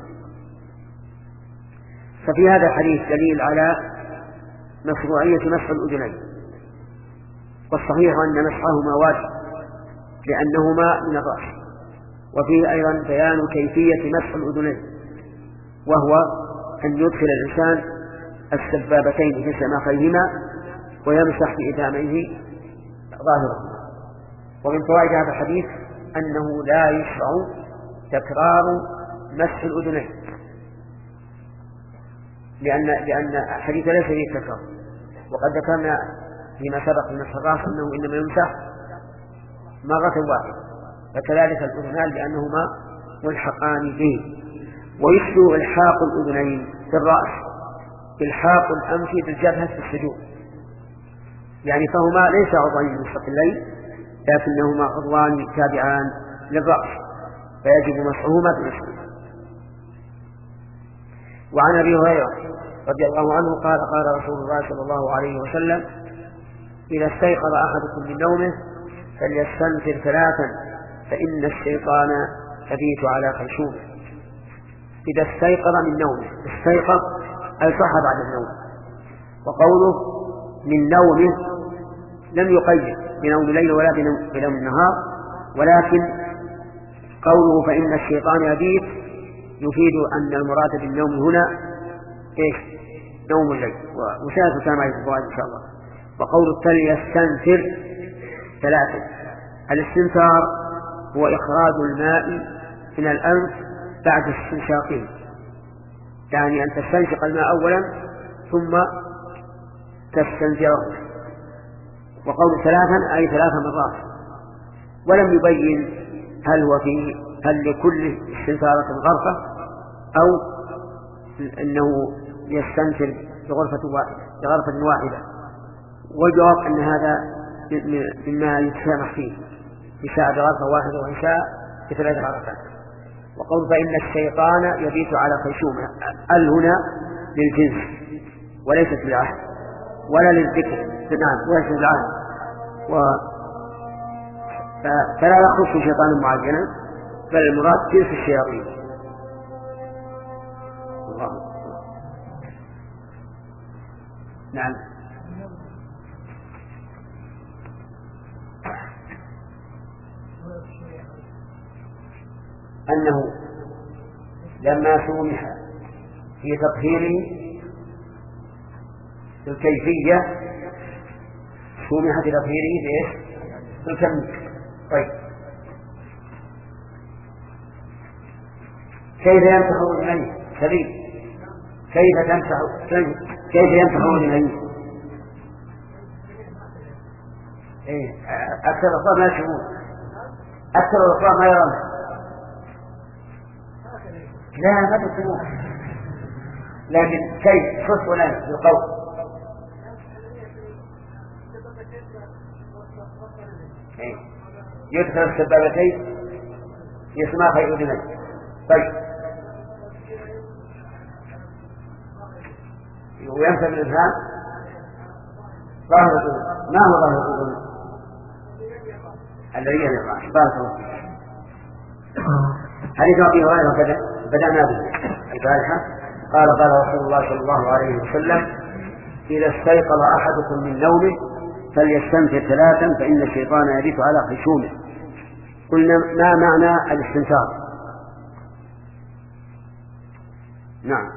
ففي هذا الحديث دليل على مشروعية مسح الأذنين، والصحيح أن مسحهما واجب لأنهما من الرأس، وفيه أيضا بيان كيفية مسح الأذنين، وهو أن يدخل الإنسان السبابتين في سماخيهما ويمسح بإداميه ظاهرهما. ومن فوائد هذا الحديث أنه لا يشرع تكرار مسح الأذنين، لأن لأن الحديث ليس فيه تكرار، وقد ذكرنا فيما سبق من الراس أنه إنما يمسح مرة واحدة، فكذلك الأذنان لأنهما ملحقان به. ويشبه إلحاق الأذنين بالرأس إلحاق الأنف بالجبهة في السجود، يعني فهما ليس عضوين مستقلين لكنهما عضوان تابعان للرأس، فيجب مسحهما في السجود. وعن أبي هريرة رضي الله عنه قال قال رسول الله صلى الله عليه وسلم: إذا استيقظ أحدكم من نومه فليستنفر ثلاثا فإن الشيطان يبيت على خيشومه. إذا استيقظ من نومه، استيقظ أي صح بعد النوم، وقوله من نومه لم يقيد بنوم الليل ولا بنوم النهار، ولكن قوله فإن الشيطان يبيت يفيد أن المراد بالنوم هنا إيش؟ نوم الليل، وسيأتي كما يتفوائد إن شاء الله. وقول التالي يستنثر ثلاثة، الاستنثار هو إخراج الماء من الأنف بعد استنشاقه، يعني أن تستنشق الماء أولا ثم تستنثره. وقول ثلاثا أي ثلاث مرات، ولم يبين هل هو في هل لكل استنثارة غرفة أو أنه يستنثر بغرفة واحدة بغرفة واحدة. والجواب أن هذا مما يتسامح فيه، إشاء بغرفة واحدة وإشاء بثلاث غرفات. وقول فإن الشيطان يبيت على خيشومه، ال هنا للجنس وليست للعهد ولا للذكر، نعم وليست للعهد، و... فلا يخص شيطان معينا بل المراد جنس الشياطين. الله. نعم. أنه لما سمح في تطهيره الكيفية سمح في تطهيره بإيش؟ بالكمية. طيب كيف يمسح أذنيه؟ سبيل كيف تمسح كيف يمسح أذنيه؟ إيه أكثر الأطفال ما يشوفون، أكثر الأطفال ما يرون. لا ما تسموه، لكن كيف خص ولا بالقول. يدخل السبابتين يسمع في أذنيه. طيب ويمسح الإنسان ظاهر الأذن. ما هو ظاهر الأذن؟ الذي يلقى بارك الله فيك. حديث أبي هريرة بدأنا به البارحة قال قال رسول الله صلى الله عليه وسلم: إذا استيقظ أحدكم من نومه فليستنثر ثلاثا فإن الشيطان يبيت على خشومه. قلنا ما معنى الاستنثار؟ نعم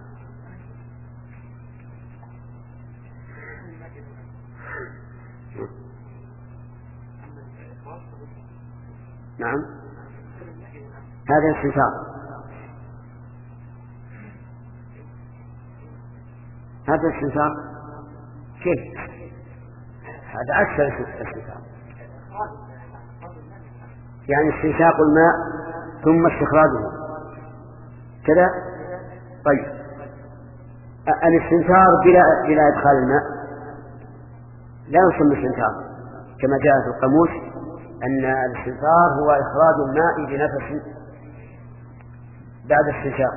نعم هذا الاستنثار، هذا الاستنثار كيف؟ هذا أكثر الاستنثار، يعني استنشاق الماء ثم استخراجه كذا. طيب الاستنثار بلا بلا إدخال الماء لا يسمى استنثار، كما جاء في القاموس أن الاستنثار هو إخراج الماء بنفس بعد استنشاق.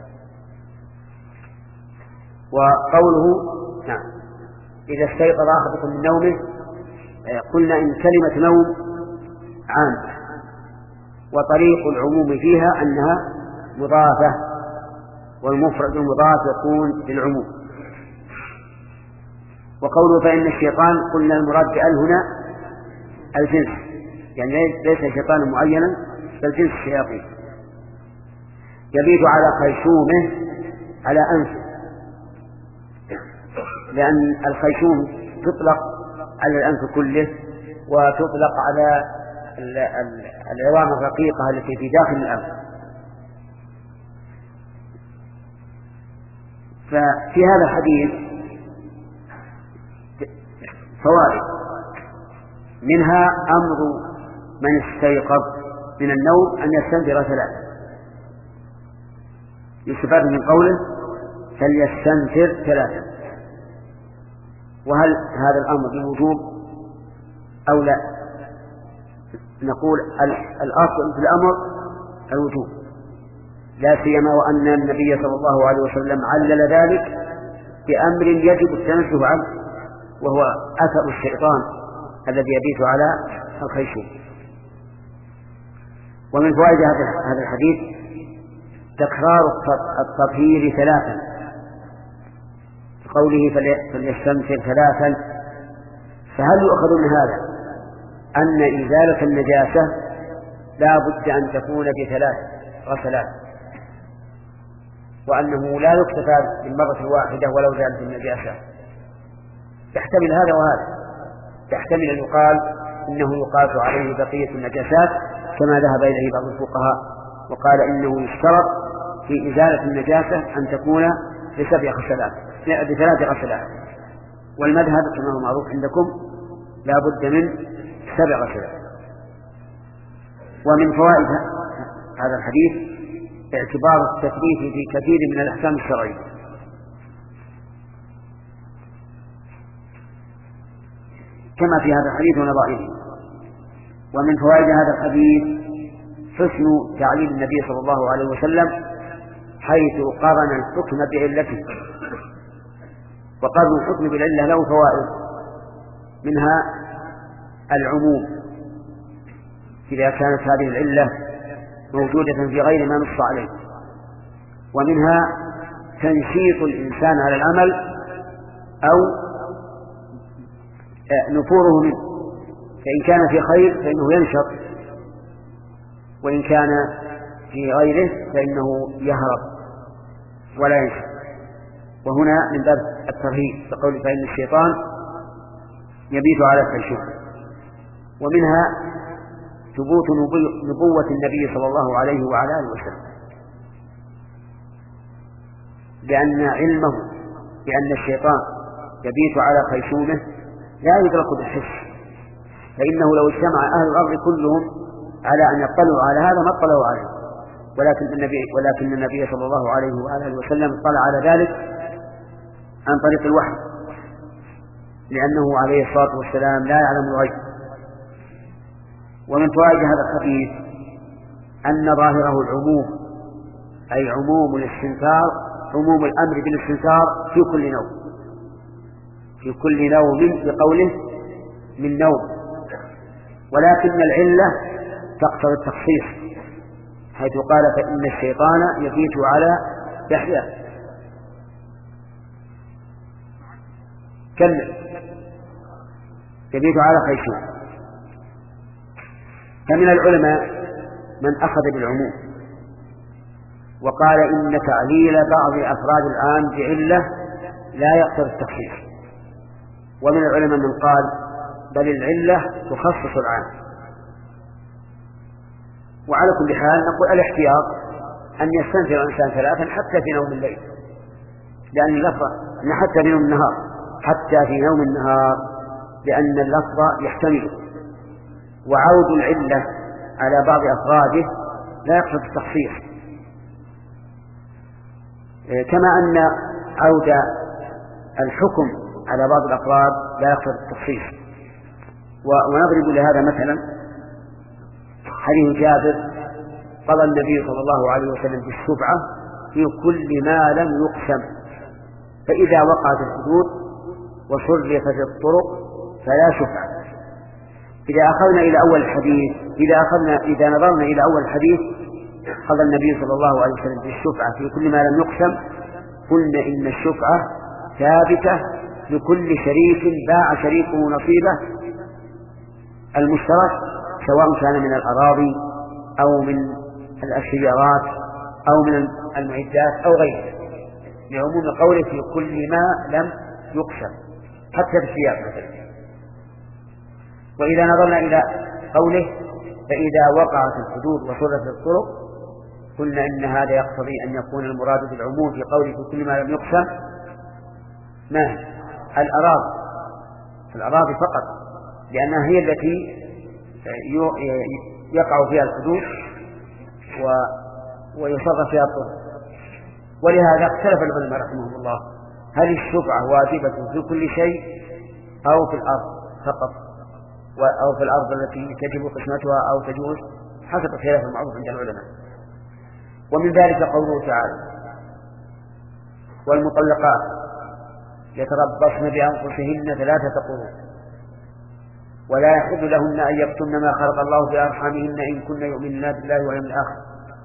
وقوله نعم إذا استيقظ أحدكم من نومه، قلنا إن كلمة نوم عامة، وطريق العموم فيها أنها مضافة، والمفرد المضاف يكون للعموم. وقوله فإن الشيطان قلنا المراد بأل هنا الجنس، يعني ليس شيطانا معينا بل جنس الشياطين. يبيت على خيشومه على أنفه، لأن الخيشوم تطلق على الأنف كله وتطلق على العظام الرقيقة التي في داخل الأنف. ففي هذا الحديث فوائد، منها أمر من استيقظ من النوم أن يستنفر ثلاثة، يستفاد من قوله فليستنفر ثلاثة. وهل هذا الأمر بوجوب أو لا؟ نقول الأصل في الأمر الوجوب، لا سيما وأن النبي صلى الله عليه وسلم علل ذلك بأمر يجب التنزه عنه، وهو أثر الشيطان الذي يبيت على الخيشوم. ومن فوائد هذا الحديث تكرار التطهير ثلاثا، قوله فليستنفر ثلاثا. فهل يؤخذ من هذا أن إزالة النجاسة لا بد أن تكون بثلاث غسلات، وأنه لا يكتفى بالمرة الواحدة ولو زالت النجاسة؟ يحتمل هذا وهذا، يحتمل أن يقال إنه يقاس عليه بقية النجاسات كما ذهب إليه بعض الفقهاء، وقال إنه يشترط في إزالة النجاسة أن تكون بسبع غسلات بثلاث غسلات، والمذهب كما هو معروف عندكم لا بد من سبع غسلات. ومن فوائد هذا الحديث اعتبار التثبيت في كثير من الأحكام الشرعية، كما في هذا الحديث ونظائره. ومن فوائد هذا الحديث حسن تعليل النبي صلى الله عليه وسلم حيث قرن الحكم بعلته، وقرن الحكم بالعلة له فوائد، منها العموم إذا كانت هذه العلة موجودة في غير ما نص عليه، ومنها تنشيط الإنسان على العمل أو نفوره منه، فإن كان في خير فإنه ينشط، وإن كان في غيره فإنه يهرب ولا ينشط. وهنا من باب الترهيب بقول فإن الشيطان يبيت على الخيشوم. ومنها ثبوت نبوة النبي صلى الله عليه وعلى آله وسلم، لأن علمه بأن الشيطان يبيت على خيشومه لا يدرك بالحس، فإنه لو اجتمع أهل الأرض كلهم على أن يطلعوا على هذا ما اطلعوا عليه، ولكن النبي ولكن النبي صلى الله عليه وعلى آله وسلم اطلع على ذلك عن طريق الوحي، لأنه عليه الصلاة والسلام لا يعلم الغيب. ومن فوائد هذا الحديث أن ظاهره العموم، أي عموم الاستنكار، عموم الأمر بالاستنكار في كل نوم، في كل نوم بقوله من نوم، ولكن العلة تقتضي التخصيص، حيث قال فإن الشيطان يبيت على يحيى. كمل يبيت على خيشوم. فمن العلماء من أخذ بالعموم وقال إن تعليل بعض أفراد العام بعلة لا يقتضي التخصيص، ومن العلماء من قال بل العلة تخصص العام. وعلى كل حال نقول الاحتياط أن يستنفر الإنسان ثلاثا حتى في نوم الليل، لأن اللفظ أن حتى في نوم النهار، حتى في نوم النهار، لأن اللفظ يحتمل، وعود العلة على بعض أفراده لا يقصد التخصيص، كما أن عود الحكم على بعض الأفراد لا يقصد التخصيص. ونضرب لهذا مثلا حديث جابر قضى النبي صلى الله عليه وسلم بالشفعة في كل ما لم يقسم، فإذا وقعت الحدود وصرفت الطرق فلا شفعة. إذا أخذنا إلى أول الحديث إذا أخذنا إذا نظرنا إلى أول الحديث قضى النبي صلى الله عليه وسلم بالشفعة في كل ما لم يقسم، قلنا إن الشفعة ثابتة لكل شريك باع شريكه نصيبه المشترك، سواء كان من الأراضي أو من السيارات أو من المعدات أو غيرها، لعموم قوله في كل ما لم يقسم حتى في الثياب مثلا. وإذا نظرنا إلى قوله فإذا وقعت الحدود وصلت الطرق قلنا إن هذا يقتضي أن يكون المراد بالعموم في قوله في كل ما لم يقسم ما الأراضي الأراضي فقط، لأنها هي التي يقع فيها الحدود ويصرف فيها الطرق. ولهذا اختلف العلماء رحمهم الله هل الشفعة واجبة في كل شيء أو في الأرض فقط، أو في الأرض التي تجب قسمتها أو تجوز، حسب الخلاف المعروف عند العلماء. ومن ذلك قوله تعالى والمطلقات يتربصن بأنفسهن ثلاثة قروء ولا يحل لهن أن يكتمن ما خلق الله في أرحامهن إن كن يؤمنن بالله واليوم الآخر.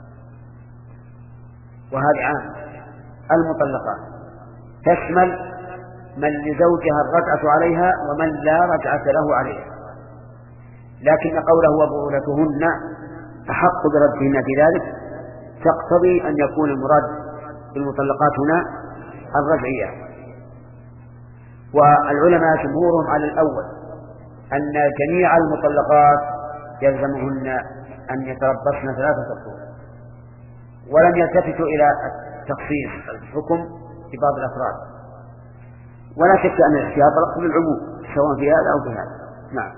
وهذا عام. المطلقات تشمل من لزوجها الرجعة عليها ومن لا رجعة له عليها، لكن قوله وبعولتهن أحق بردهن في ذلك تقتضي أن يكون المراد بالمطلقات هنا الرجعية. والعلماء جمهورهم على الأول أن جميع المطلقات يلزمهن أن يتربصن ثلاثة قروء، ولم يلتفتوا إلى تخصيص الحكم في بعض الأفراد، ولا شك أن الاحتياط رقم العموم سواء في هذا أو في هذا. نعم.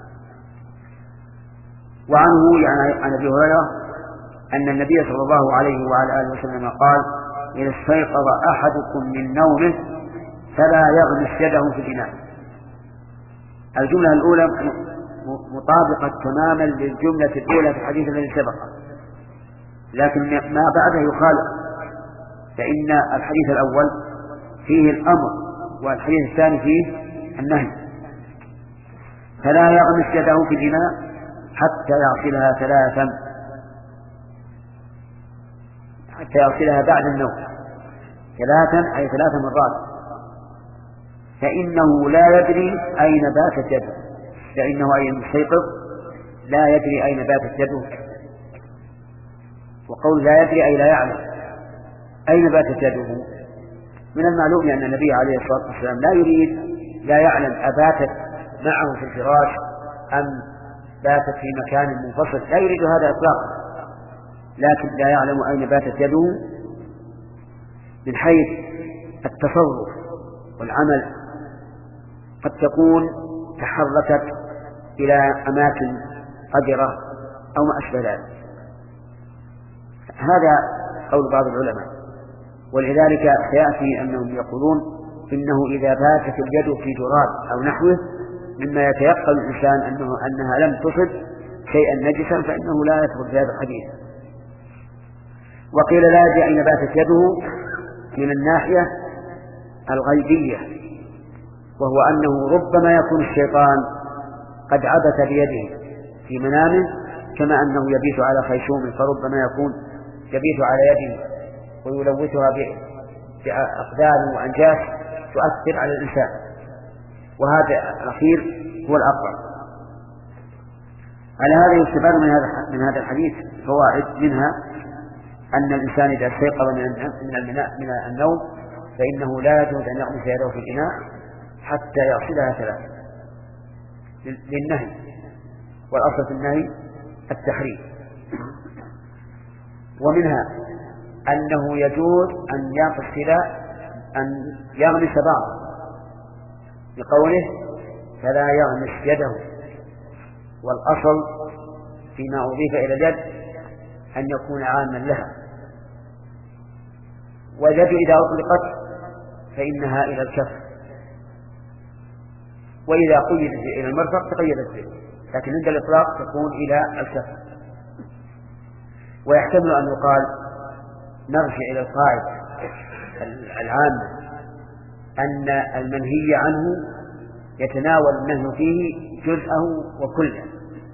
وعنه يعني عن أبي هريرة أن النبي صلى الله عليه وعلى آله وسلم قال إذا استيقظ أحدكم من نومه فلا يغمس يده في الإناء. الجملة الأولى مطابقة تماما للجملة الأولى في الحديث الذي سبق، لكن ما بعده يخالف، فإن الحديث الأول فيه الأمر والحديث الثاني فيه النهي. فلا يغمس يده في الإناء حتى يغسلها ثلاثا، حتى يغسلها بعد النوم ثلاثا أي ثلاث مرات، فإنه لا يدري أين باتت يده، فإنه أي المستيقظ لا يدري أين باتت يده. وقول لا يدري أي لا يعلم أين باتت يده. من المعلوم أن النبي عليه الصلاة والسلام لا يريد لا يعلم أباتت معه في الفراش أم باتت في مكان منفصل، لا يريد هذا إطلاقا، لكن لا يعلم أين باتت يده من حيث التصرف والعمل. قد تكون تحركت إلى أماكن قدرة أو ما أشبه ذلك. هذا قول بعض العلماء، ولذلك سيأتي أنهم يقولون إنه إذا باتت اليد في جراب أو نحوه مما يتيقن الإنسان أنه أنها لم تصب شيئا نجسا فإنه لا يثبت في هذا الحديث. وقيل لا يدري أين باتت يده من الناحية الغيبية، وهو أنه ربما يكون الشيطان قد عبث بيده في منامه كما أنه يبيت على خيشوم، فربما يكون يبيت على يده ويلوثها بأقدام وأنجاس تؤثر على الإنسان، وهذا الأخير هو الأقرب. على هذا يستفاد من هذا من هذا الحديث فوائد، منها أن الإنسان إذا استيقظ من المناء من النوم فإنه لا يجوز أن يغمس يده في الإناء حتى يغسلها ثلاثة للنهي، والأصل في النهي التحريم. ومنها أنه يجوز أن يغسل أن يغمس بعضه بقوله فلا يغمس يده، والأصل فيما أضيف إلى اليد أن يكون عاما لها، واليد إذا أطلقت فإنها إلى الكف، وإذا قيدت إلى المرفق تقيدت به، لكن عند الإطلاق تكون إلى الكف. ويحتمل أن يقال نرجع إلى القاعدة العامة أن المنهي عنه يتناول النهي فيه جزءه وكله،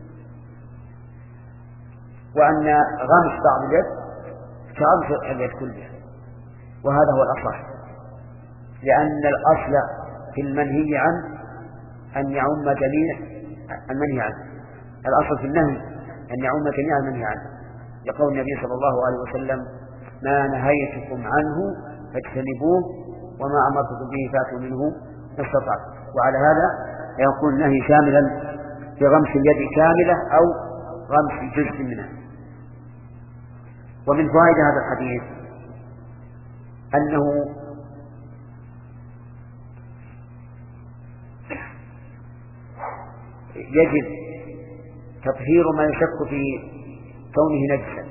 وأن غمس بعض اليد كغمس اليد كلها، وهذا هو الأصح، لأن الأصل في المنهي عنه أن يعم جميع المنهي عنه، الأصل في النهي أن يعم جميع المنهي عنه، لقول النبي صلى الله عليه وسلم: ما نهيتكم عنه فاجتنبوه وما أمرتكم به فاتوا منه ما استطعتم. وعلى هذا يكون النهي شاملا في غمس اليد كاملة أو غمس جزء منها. ومن فوائد هذا الحديث أنه يجب تطهير ما يشك في كونه نجسا،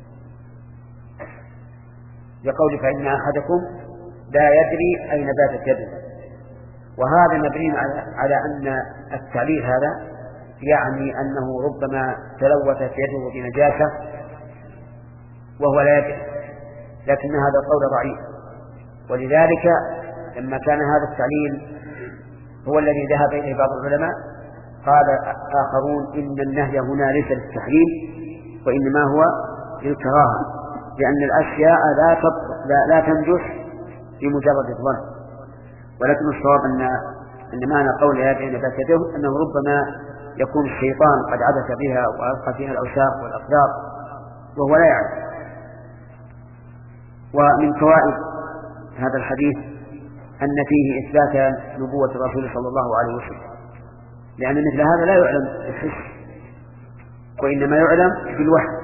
يقول: فإن أحدكم لا يدري أين باتت يده. وهذا مبني على أن التعليل هذا يعني أنه ربما تلوثت يده بنجاسة وهو لا يدري، لكن هذا القول ضعيف. ولذلك لما كان هذا التعليل هو الذي ذهب إليه بعض العلماء، قال آخرون: إن النهي هنا ليس للتحريم وإنما هو للكراهة، لأن الأشياء لا لا, لا تنجس بمجرد الظن. ولكن الصواب أن أن معنى قول هذه نبات يده أنه ربما يكون الشيطان قد عبث بها وألقى فيها الأوساخ والأقدار وهو لا يعلم. ومن فوائد هذا الحديث أن فيه إثبات نبوة الرسول صلى الله عليه وسلم، لأن مثل هذا لا يعلم بالحس وإنما يعلم بالوحي.